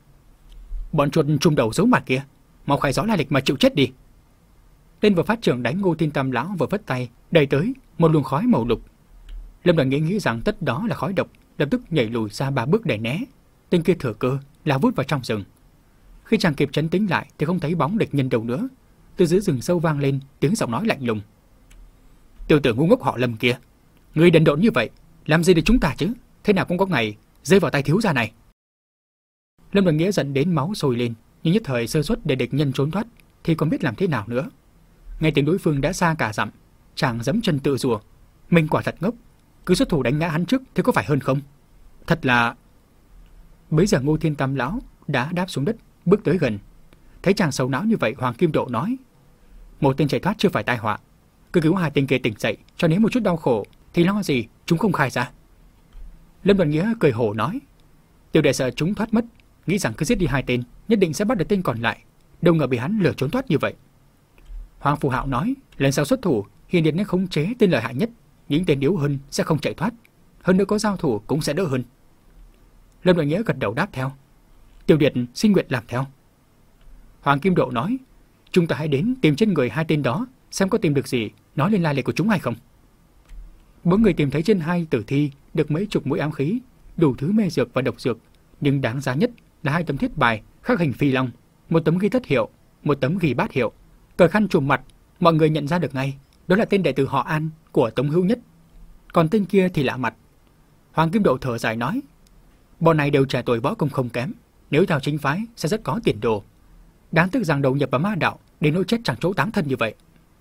Bọn chuột trùm đầu giấu mặt kia, mau khai rõ lai lịch mà chịu chết đi. Tên vừa phát trưởng đánh Ngô Thiên Tam lão vừa vất tay đẩy tới một luồng khói màu lục. Lâm Đoàn Nghĩa nghĩ rằng tất đó là khói độc, lập tức nhảy lùi ra ba bước để né. Tên kia thừa cơ lao vút vào trong rừng. Khi chàng kịp trấn tĩnh lại thì không thấy bóng địch nhân đâu nữa. Từ giữa rừng sâu vang lên tiếng giọng nói lạnh lùng. Tiểu tử ngu ngốc họ Lâm kia, người đần độn như vậy, làm gì để chúng ta chứ? Thế nào cũng có ngày rơi vào tay thiếu gia này. Lâm Đoàn Nghĩa giận đến máu sôi lên, nhưng nhất thời sơ suất để địch nhân trốn thoát thì còn biết làm thế nào nữa. Nghe tiếng đối phương đã xa cả dặm, chàng giẫm chân tự rủa, mình quả thật ngốc, cứ xuất thủ đánh ngã hắn trước thì có phải hơn không? Thật là... Bấy giờ Ngô Thiên Tam lão đã đáp xuống đất, bước tới gần. Thấy chàng sầu não như vậy, Hoàng Kim Độ nói, một tên chạy thoát chưa phải tai họa, cứ cứu hai tên kia tỉnh dậy, cho nếu một chút đau khổ thì lo gì chúng không khai ra. Lâm Đoàn Nghĩa cười hổ nói, tiểu đệ sợ chúng thoát mất, nghĩ rằng cứ giết đi hai tên nhất định sẽ bắt được tên còn lại, đâu ngờ bị hắn lừa trốn thoát như vậy. Hoàng Phủ Hạo nói, lần sau xuất thủ Hiền Điệt nên khống chế tên lợi hại nhất, những tên yếu hơn sẽ không chạy thoát, hơn nữa có giao thủ cũng sẽ đỡ hơn. Lâm Đoàn Nghĩa gật đầu đáp theo, tiểu Điệt xin nguyện làm theo. Hoàng Kim Độ nói, chúng ta hãy đến tìm trên người hai tên đó, xem có tìm được gì nói lên lai lịch của chúng hay không. Bốn người tìm thấy trên hai tử thi được mấy chục mũi ám khí, đủ thứ mê dược và độc dược, nhưng đáng giá nhất là hai tấm thiết bài khắc hình phi long, một tấm ghi thất hiệu, một tấm ghi bát hiệu, cờ khăn trùm mặt. Mọi người nhận ra được ngay, đó là tên đệ tử họ An của Tống Hữu Nhất, còn tên kia thì lạ mặt. Hoàng Kim Độ thở dài nói, bọn này đều trẻ tuổi, võ công không kém, nếu theo chính phái sẽ rất có tiền đồ. Đáng tiếc rằng đầu nhập vào ma đạo đến nỗi chết chẳng chỗ táng thân như vậy.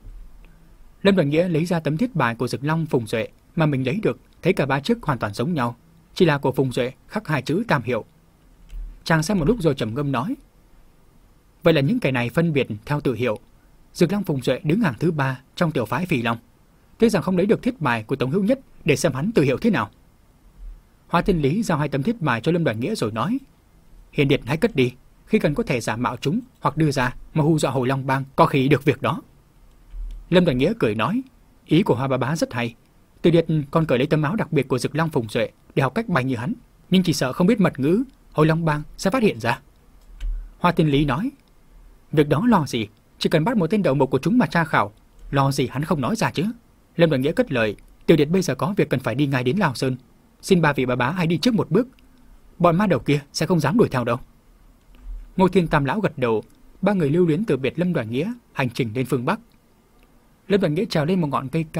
Lâm Đoàn Nghĩa lấy ra tấm thiết bài của Dực Long Phùng Duệ mà mình lấy được, thấy cả ba chiếc hoàn toàn giống nhau, chỉ là của Phùng Duệ khắc hai chữ Tam Hiệu. Chàng xem một lúc rồi trầm ngâm nói, vậy là những kẻ này phân biệt theo tự hiệu. Dực Long Phùng Duệ đứng hàng thứ ba trong tiểu phái Phỉ Long, thế rằng không lấy được thiết bài của Tống Hữu Nhất để xem hắn tự hiệu thế nào. Hoa Thiên Lý giao hai tấm thiết bài cho Lâm Đoàn Nghĩa rồi nói, Hiền Điệt hãy cất đi, khi cần có thể giả mạo chúng hoặc đưa ra mà hù dọa Hồi Long Bang, có khi được việc đó. Lâm Đoàn Nghĩa cười nói, ý của Hoa Bá Bá rất hay, Tiểu Điệt còn cởi lấy tấm áo đặc biệt của Dực Long Phùng Duệ để học cách bay như hắn, nhưng chỉ sợ không biết mật ngữ, Hồi Long Bang sẽ phát hiện ra. Hoa Thiên Lý nói, việc đó lo gì, chỉ cần bắt một tên đầu mục của chúng mà tra khảo, lo gì hắn không nói ra chứ. Lâm Đoàn Nghĩa cất lời, Tiểu Điệt bây giờ có việc cần phải đi ngay đến Lào Sơn, xin ba vị bá bá hãy đi trước một bước, bọn ma đầu kia sẽ không dám đuổi theo đâu. Ngô Thiên Tam lão gật đầu, ba người lưu luyến từ biệt Lâm Đoàn Nghĩa, hành trình lên phương Bắc. Lâm Đoàn Nghĩa trèo lên một ngọn cây cao,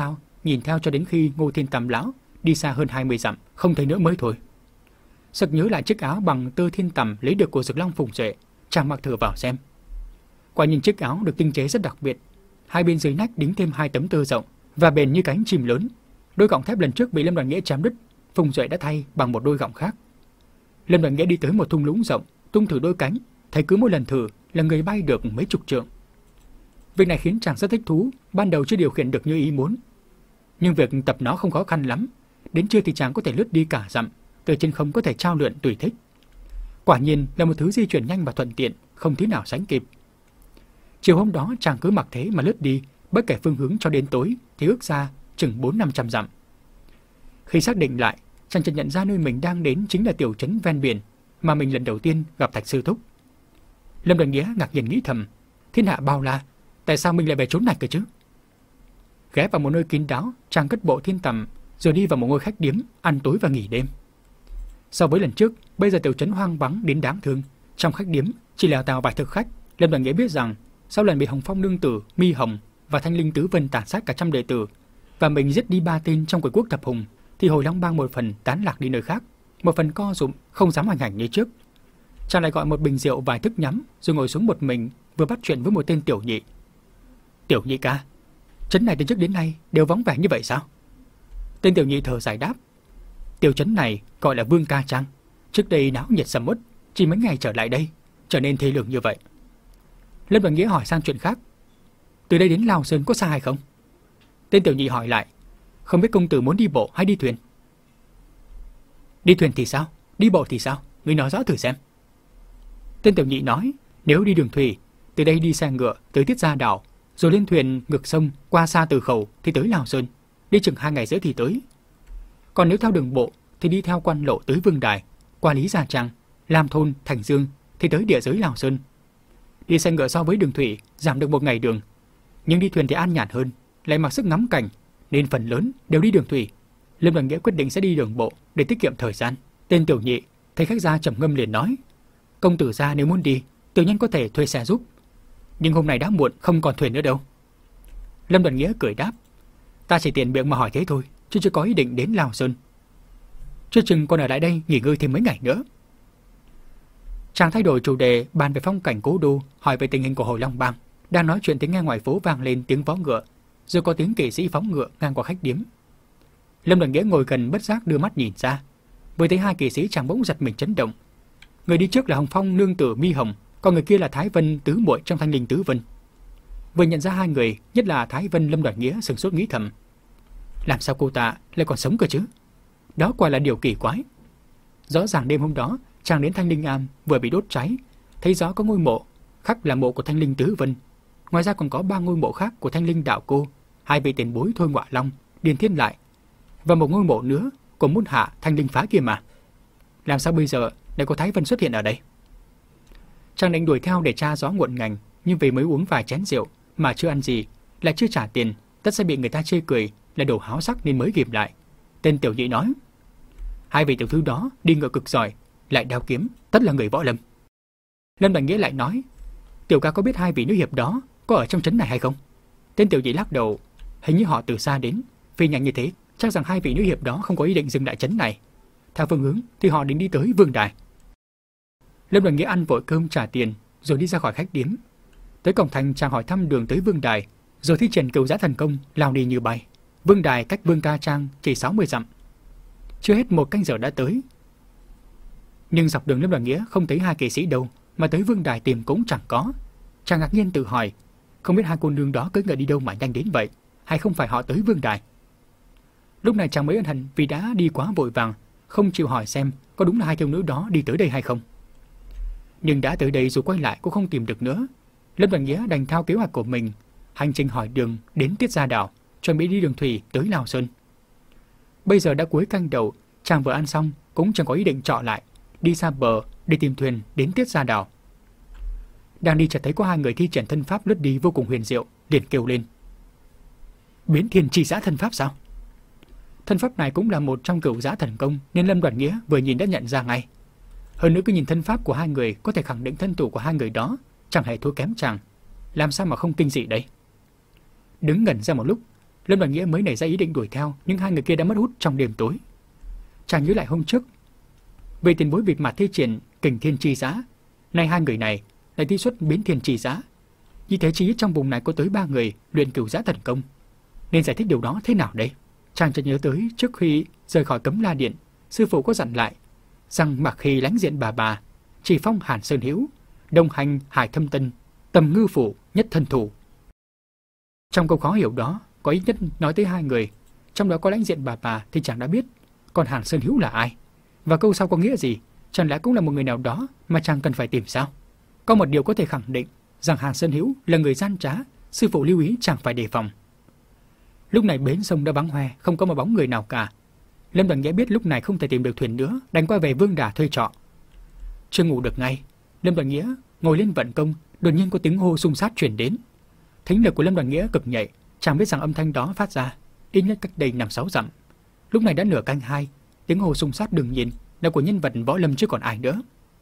nhìn theo cho đến khi Ngô Thiên Tam lão đi xa hơn hai mươi dặm, không thấy nữa mới thôi. Sực nhớ lại chiếc áo bằng tơ thiên tầm lấy được của Dực Long Phùng Duệ, chàng mặc thử vào xem. Quả nhìn chiếc áo được tinh chế rất đặc biệt, hai bên dưới nách đính thêm hai tấm tơ rộng và bền như cánh chim lớn. Đôi gọng thép lần trước bị Lâm Đoàn Nghĩa chém đứt, Phùng Duệ đã thay bằng một đôi gọng khác. Lâm Đoàn Nghĩa đi tới một thung lũng rộng, tung thử đôi cánh, thấy cứ mỗi lần thử là người bay được mấy chục trượng. Việc này khiến chàng rất thích thú, ban đầu chưa điều khiển được như ý muốn. Nhưng việc tập nó không khó khăn lắm, đến trưa thì chàng có thể lướt đi cả dặm, từ trên không có thể trao lượn tùy thích. Quả nhiên là một thứ di chuyển nhanh và thuận tiện, không thứ nào sánh kịp. Chiều hôm đó chàng cứ mặc thế mà lướt đi, bất kể phương hướng cho đến tối thì ước ra chừng bốn năm trăm dặm. Khi xác định lại, chàng chợt nhận ra nơi mình đang đến chính là tiểu trấn ven biển mà mình lần đầu tiên gặp Thạch sư thúc. Lâm Đoàn Nghĩa ngạc nhiên nghĩ thầm, thiên hạ bao la, tại sao mình lại về chốn này cơ chứ? Ghé vào một nơi kín đáo, chàng cất bộ thiên tầm, rồi đi vào một ngôi khách điếm ăn tối và nghỉ đêm. So với lần trước, bây giờ tiểu trấn hoang vắng đến đáng thương. Trong khách điếm chỉ lèo tào vài thực khách. Lâm Đoàn Nghĩa biết rằng sau lần bị Hồng Phong nương tử, Mi Hồng và Thanh Linh Tứ Vân tàn sát cả trăm đệ tử, và mình giết đi ba tên trong quỷ quốc thập hùng, thì Hồi Long Bang một phần tán lạc đi nơi khác, một phần co rụm không dám hành hành như trước. Chàng lại gọi một bình rượu vài thức nhắm, rồi ngồi xuống một mình vừa bắt chuyện với một tên tiểu nhị. Tiểu nhị ca, trấn này từ trước đến nay đều vắng vẻ như vậy sao? Tên tiểu nhị thở dài đáp, tiểu trấn này gọi là Vương Ca Trang, trước đây náo nhiệt sầm uất, chỉ mấy ngày trở lại đây trở nên thê lương như vậy. Lâm Đoàn Nghĩa hỏi sang chuyện khác, từ đây đến Lào Sơn có xa hay không? Tên tiểu nhị hỏi lại, không biết công tử muốn đi bộ hay đi thuyền? Đi thuyền thì sao? Đi bộ thì sao? Ngươi nói rõ thử xem. Tên tiểu nhị nói, nếu đi đường thủy, từ đây đi xe ngựa tới Tiết Gia Đảo, rồi lên thuyền ngược sông qua Sa Từ Khẩu thì tới Lào Sơn, đi chừng hai ngày rưỡi thì tới. Còn nếu theo đường bộ thì đi theo quan lộ tới Vương Đài, qua Lý Gia Trang, Lam Thôn, Thành Dương thì tới địa giới Lào Sơn. Đi xe ngựa so với đường thủy giảm được một ngày đường, nhưng đi thuyền thì an nhàn hơn, lại mặc sức ngắm cảnh, nên phần lớn đều đi đường thủy. Lâm Đoàn Nghĩa quyết định sẽ đi đường bộ để tiết kiệm thời gian. Tên tiểu nhị thấy khách gia trầm ngâm liền nói, công tử gia nếu muốn đi, tiểu nhân có thể thuê xe giúp, nhưng hôm nay đã muộn, không còn thuyền nữa đâu. Lâm Đoàn Nghĩa cười đáp, ta chỉ tiện miệng mà hỏi thế thôi, chứ chưa có ý định đến Lào Sơn. Chưa chừng còn ở lại đây nghỉ ngơi thêm mấy ngày nữa. Chàng thay đổi chủ đề, bàn về phong cảnh cố đô, hỏi về tình hình của Hồi Long Bang. Đang nói chuyện tiếng nghe ngoài phố vang lên tiếng vó ngựa, rồi có tiếng kỵ sĩ phóng ngựa ngang qua khách điếm. Lâm Đoàn Nghĩa ngồi gần bất giác đưa mắt nhìn ra, vừa thấy hai kỵ sĩ chàng bỗng giật mình chấn động. Người đi trước là Hồng Phong nương tử Mi Hồng, còn người kia là Thái Vân tứ muội trong Thanh Linh Tứ Vân. Vừa nhận ra hai người, nhất là Thái Vân, Lâm Đoàn Nghĩa sửng sốt nghĩ thầm, làm sao cô ta lại còn sống cơ chứ? Đó quả là điều kỳ quái. Rõ ràng đêm hôm đó chàng đến Thanh Linh Am vừa bị đốt cháy, thấy rõ có ngôi mộ khắc là mộ của Thanh Linh Tứ Vân, ngoài ra còn có ba ngôi mộ khác của Thanh Linh Đạo Cô, hai vị tiền bối Thôi Ngọa Long, Điền Thiên Lại, và một ngôi mộ nữa của môn hạ Thanh Linh Phá kia mà. Làm sao bây giờ lại có Thái Vân xuất hiện ở đây? Chàng định đuổi theo để tra rõ ngọn ngành, nhưng vì mới uống vài chén rượu mà chưa ăn gì, lại chưa trả tiền, tất sẽ bị người ta chê cười là đồ háo sắc nên mới ghim lại. Tên tiểu nhị nói, hai vị tiểu thư đó đi ngựa cực giỏi, lại đao kiếm, tất là người võ lâm. Lâm Đoàn Nghĩa lại nói, tiểu ca có biết hai vị nữ hiệp đó có ở trong trấn này hay không? Tên tiểu nhị lắc đầu, hình như họ từ xa đến, phi nhanh như thế, chắc rằng hai vị nữ hiệp đó không có ý định dừng lại trấn này. Theo phương hướng thì họ định đi tới Vương Đài. Lâm Đoàn Nghĩa ăn vội cơm trả tiền, rồi đi ra khỏi khách điếm. Tới cổng thành chàng hỏi thăm đường tới Vương Đài, rồi thi triển cửu giã thần công lao đi như bay. Vương Đài cách Vương Ca Trang chỉ sáu mươi dặm. Chưa hết một canh giờ đã tới. Nhưng dọc đường Lâm Đoàn Nghĩa không thấy hai kỵ sĩ đâu, mà tới Vương Đài tìm cũng chẳng có. Chàng ngạc nhiên tự hỏi, không biết hai cô nương đó cưỡi ngựa đi đâu mà nhanh đến vậy, hay không phải họ tới Vương Đài? Lúc này chàng mới ân hận vì đã đi quá vội vàng, không chịu hỏi xem có đúng là hai thiếu nữ đó đi tới đây hay không. Nhưng đã tới đây rồi quay lại cũng không tìm được nữa. Lâm Đoàn Nghĩa đành theo kế hoạch của mình, hành trình hỏi đường đến Tiết Gia Đảo, chuẩn bị đi đường thủy tới Lào Sơn. Bây giờ đã cuối canh đầu, chàng vừa ăn xong cũng chẳng có ý định trọ lại, đi xa bờ để tìm thuyền đến Tiết Gia Đảo. Đang đi chợt thấy có hai người thi triển thân pháp lướt đi vô cùng huyền diệu, liền kêu lên, biến thiên chi giã thân pháp sao? Thân pháp này cũng là một trong cửu giã thần công, nên Lâm Đoàn Nghĩa vừa nhìn đã nhận ra ngay. Hơn nữa cứ nhìn thân pháp của hai người có thể khẳng định thân thủ của hai người đó chẳng hề thua kém chàng, làm sao mà không kinh dị đấy. Đứng ngẩn ra một lúc, Lâm Đoàn Nghĩa mới nảy ra ý định đuổi theo, nhưng hai người kia đã mất hút trong đêm tối. Chàng nhớ lại hôm trước, về tiền bối bịt mặt thi triển kình thiên chi giá, nay hai người này lại thi xuất biến thiên chi giá. Như thế chỉ trong vùng này có tới ba người luyện cửu giá thần công. Nên giải thích điều đó thế nào đây? Chàng chợt nhớ tới trước khi rời khỏi Cấm La Điện, sư phụ có dặn lại rằng mặc khi lánh diện bà bà, chỉ phong Hàn Sơn Hữu, đồng hành Hải Thâm Tân, tầm ngư phủ nhất thân thủ. Trong câu khó hiểu đó có ít nhất nói tới hai người, trong đó có lãnh diện bà bà thì chàng đã biết, còn Hàn Sơn Hữu là ai? Và câu sau có nghĩa gì? Chẳng lẽ cũng là một người nào đó mà chàng cần phải tìm sao? Có một điều có thể khẳng định rằng Hàn Sơn Hữu là người gian trá, sư phụ lưu ý chàng phải đề phòng. Lúc này bến sông đã vắng hoe, không có một bóng người nào cả. Lâm Đoàn Nghĩa biết lúc này không thể tìm được thuyền nữa, đành quay về Vương Đà thuê trọ. Chưa ngủ được ngay, Lâm Đoàn Nghĩa ngồi lên vận công, đột nhiên có tiếng hô xung sát truyền đến. Thính lực của Lâm Đoàn Nghĩa cực nhạy, chàng biết rằng âm thanh đó phát ra ít nhất cách đây năm sáu dặm. Lúc này đã nửa canh hai, tiếng hô xung sát đừng nhìn là của nhân vật võ lâm chứ còn ai nữa.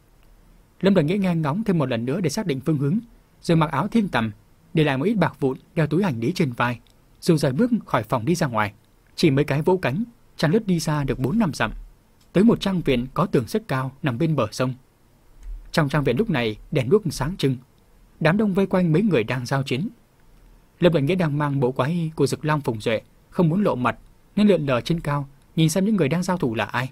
Lâm Đoàn Nghĩa nghe ngóng thêm một lần nữa để xác định phương hướng, rồi mặc áo thiên tầm, để lại một ít bạc vụn, đeo túi hành lý trên vai, rồi rời bước khỏi phòng đi ra ngoài. Chỉ mấy cái vỗ cánh, chàng lướt đi xa được bốn năm dặm, tới một trang viện có tường rất cao nằm bên bờ sông. Trong trang viện lúc này đèn đuốc sáng trưng, đám đông vây quanh mấy người đang giao chiến. Lâm Đoàn Nghĩa đang mang bộ quái y của Dực Long Phùng Duệ, không muốn lộ mặt nên lượn lờ trên cao nhìn xem những người đang giao thủ là ai.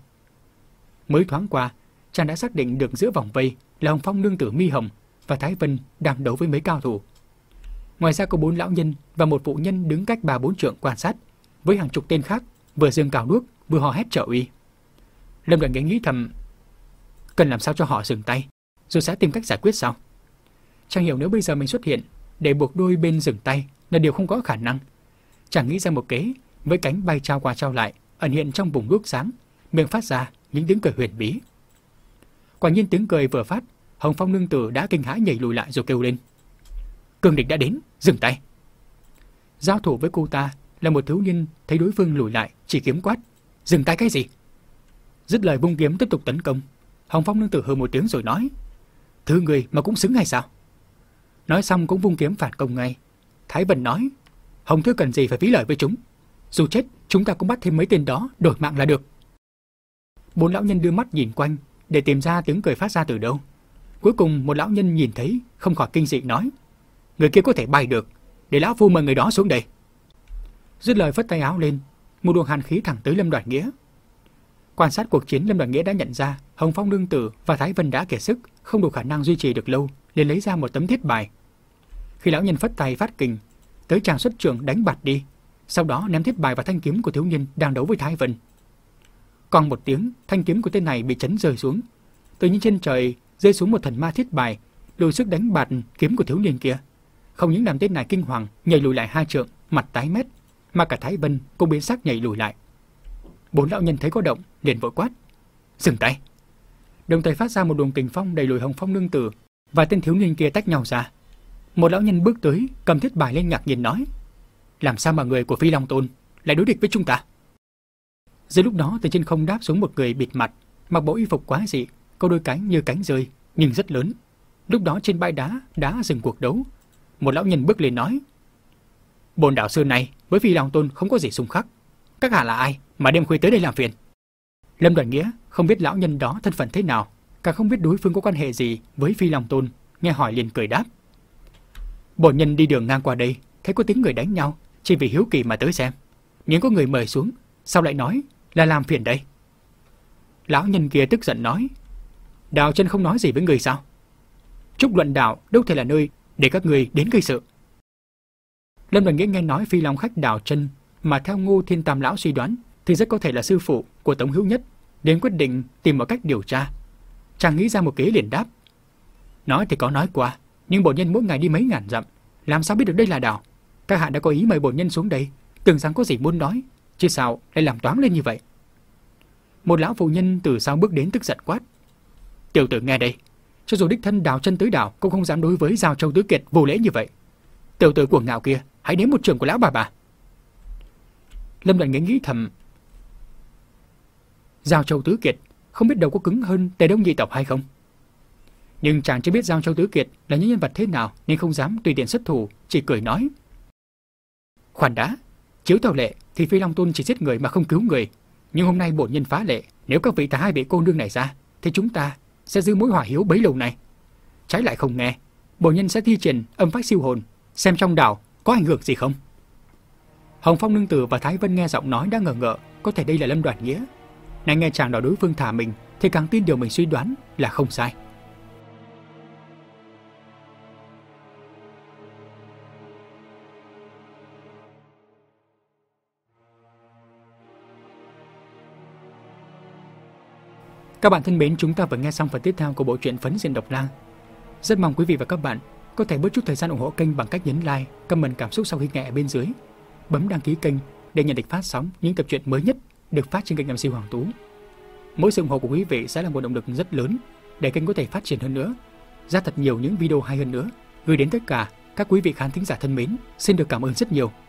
Mới thoáng qua, chàng đã xác định được giữa vòng vây là Hồng Phong nương tử Mi Hồng và Thái Vân đang đấu với mấy cao thủ. Ngoài ra có bốn lão nhân và một phụ nhân đứng cách ba bốn trượng quan sát, với hàng chục tên khác vừa giương cào đuốc vừa hò hét trợ uy. Lâm Đoàn Nghĩa nghĩ thầm, cần làm sao cho họ dừng tay, rồi sẽ tìm cách giải quyết sau. Chàng hiểu nếu bây giờ mình xuất hiện để buộc đôi bên dừng tay là điều không có khả năng. Chàng nghĩ ra một kế, với cánh bay trao qua trao lại, ẩn hiện trong vùng đuốc sáng, miệng phát ra những tiếng cười huyền bí. Quả nhiên tiếng cười vừa phát, Hồng Phong nương tử đã kinh hãi nhảy lùi lại rồi kêu lên, cường địch đã đến, dừng tay. Giao thủ với cô ta là một thiếu niên, thấy đối phương lùi lại chỉ kiếm quát, dừng tay cái gì? Dứt lời vung kiếm tiếp tục tấn công. Hồng Phong nương tử hừ một tiếng rồi nói, thứ người mà cũng xứng hay sao? Nói xong cũng vung kiếm phản công ngay. Thái Vân nói, Hồng thư cần gì phải phí lời với chúng, dù chết chúng ta cũng bắt thêm mấy tên đó đổi mạng là được. Bốn lão nhân đưa mắt nhìn quanh để tìm ra tiếng cười phát ra từ đâu. Cuối cùng một lão nhân nhìn thấy không khỏi kinh dị nói, người kia có thể bay được, để lão phu mời người đó xuống đây. Dứt lời phất tay áo lên, một luồng hàn khí thẳng tới Lâm Đoàn Nghĩa. Quan sát cuộc chiến, Lâm Đoàn Nghĩa đã nhận ra Hồng Phong nương tử và Thái Vân đã kiệt sức, không đủ khả năng duy trì được lâu, liền lấy ra một tấm thiết bài. Khi lão nhân phất tay phát kình, tới chàng xuất trường đánh bạt đi, sau đó ném thiết bài vào thanh kiếm của thiếu niên đang đấu với Thái Vân. Còn một tiếng, thanh kiếm của tên này bị chấn rơi xuống. Tự nhiên trên trời rơi xuống một thần ma thiết bài, đủ sức đánh bạt kiếm của thiếu niên kia. Không những làm tên này kinh hoàng, nhảy lùi lại hai trượng, mặt tái mét, mà cả Thái Vân cũng biến sắc nhảy lùi lại. Bốn lão nhân thấy có động, liền vội quát, dừng tay. Đồng thời phát ra một luồng kình phong đẩy lùi Hồng Phong nương tử và tên thiếu niên kia tách nhau ra. Một lão nhân bước tới, cầm thiết bài lên ngạc nhiên nói, làm sao mà người của Phi Long Tôn lại đối địch với chúng ta? Dưới lúc đó từ trên không đáp xuống một người bịt mặt, mặc bộ y phục quái dị, có đôi cánh như cánh rơi nhưng rất lớn. Lúc đó trên bãi đá đã dừng cuộc đấu. Một lão nhân bước lên nói, bồn đạo sư này với Phi Long Tôn không có gì xung khắc, các hạ là ai mà đêm khuya tới đây làm phiền? Lâm Đoàn Nghĩa không biết lão nhân đó thân phận thế nào, càng không biết đối phương có quan hệ gì với Phi Long Tôn, nghe hỏi liền cười đáp, bổn nhân đi đường ngang qua đây, thấy có tiếng người đánh nhau, chỉ vì hiếu kỳ mà tới xem, nhưng có người mời xuống, sao lại nói là làm phiền đây? Lão nhân kia tức giận nói, Đào Chân không nói gì với người sao? Trúc Luận Đạo đâu thể là nơi để các người đến gây sự. Lâm Đoàn Nghĩa nghe nói Phi Long khách Đào Chân mà theo Ngô Thiên Tam lão suy đoán thì rất có thể là sư phụ của Tống Hữu Nhất, đến quyết định tìm một cách điều tra. Chàng nghĩ ra một kế liền đáp, nói thì có nói qua, nhưng bổn nhân mỗi ngày đi mấy ngàn dặm, làm sao biết được đây là đảo? Các hạ đã có ý mời bổn nhân xuống đây, tưởng rằng có gì muốn nói, chứ sao lại làm toáng lên như vậy? Một lão phụ nhân từ sau bước đến tức giận quát, tiểu tử nghe đây, cho dù đích thân Đào Chân tới đảo cũng không dám đối với Giao Châu Tứ Kiệt vô lễ như vậy. Tiểu tử cuồng ngạo kia, hãy nếm một trường của lão bà bà. Lâm Đoàn Nghĩa nghĩ thầm, Giao Châu Tứ Kiệt không biết đâu có cứng hơn Tề Đông nhị tộc hay không. Nhưng chàng chưa biết Giao Châu Tứ Kiệt là những nhân vật thế nào nên không dám tùy tiện xuất thủ, chỉ cười nói, khoan đã, Chiếu theo lệ thì Phi Long Tôn chỉ giết người mà không cứu người, nhưng hôm nay bổn nhân phá lệ, nếu các vị thả hai vị cô nương này ra thì chúng ta sẽ giữ mối hỏa hiếu bấy lâu này. Trái lại không nghe, bổn nhân sẽ thi triển âm phách siêu hồn, xem trong đảo có ảnh hưởng gì không. Hồng Phong nương tử và Thái Vân nghe giọng nói đã ngờ ngợ, có thể đây là Lâm Đoản Nghĩa. Này nghe chàng nói đối phương thả mình thì càng tin điều mình suy đoán là không sai. Các bạn thân mến, chúng ta vừa nghe xong phần tiếp theo của bộ truyện Phấn Diện Độc Lang. Rất mong quý vị và các bạn có thể bớt chút thời gian ủng hộ kênh bằng cách nhấn like, comment cảm xúc sau khi nghe ở bên dưới, bấm đăng ký kênh để nhận được phát sóng những tập truyện mới nhất được phát trên kênh em xê Hoàng Tú. Mỗi sự ủng hộ của quý vị sẽ là một động lực rất lớn để kênh có thể phát triển hơn nữa, ra thật nhiều những video hay hơn nữa, gửi đến tất cả các quý vị khán thính giả thân mến. Xin được cảm ơn rất nhiều.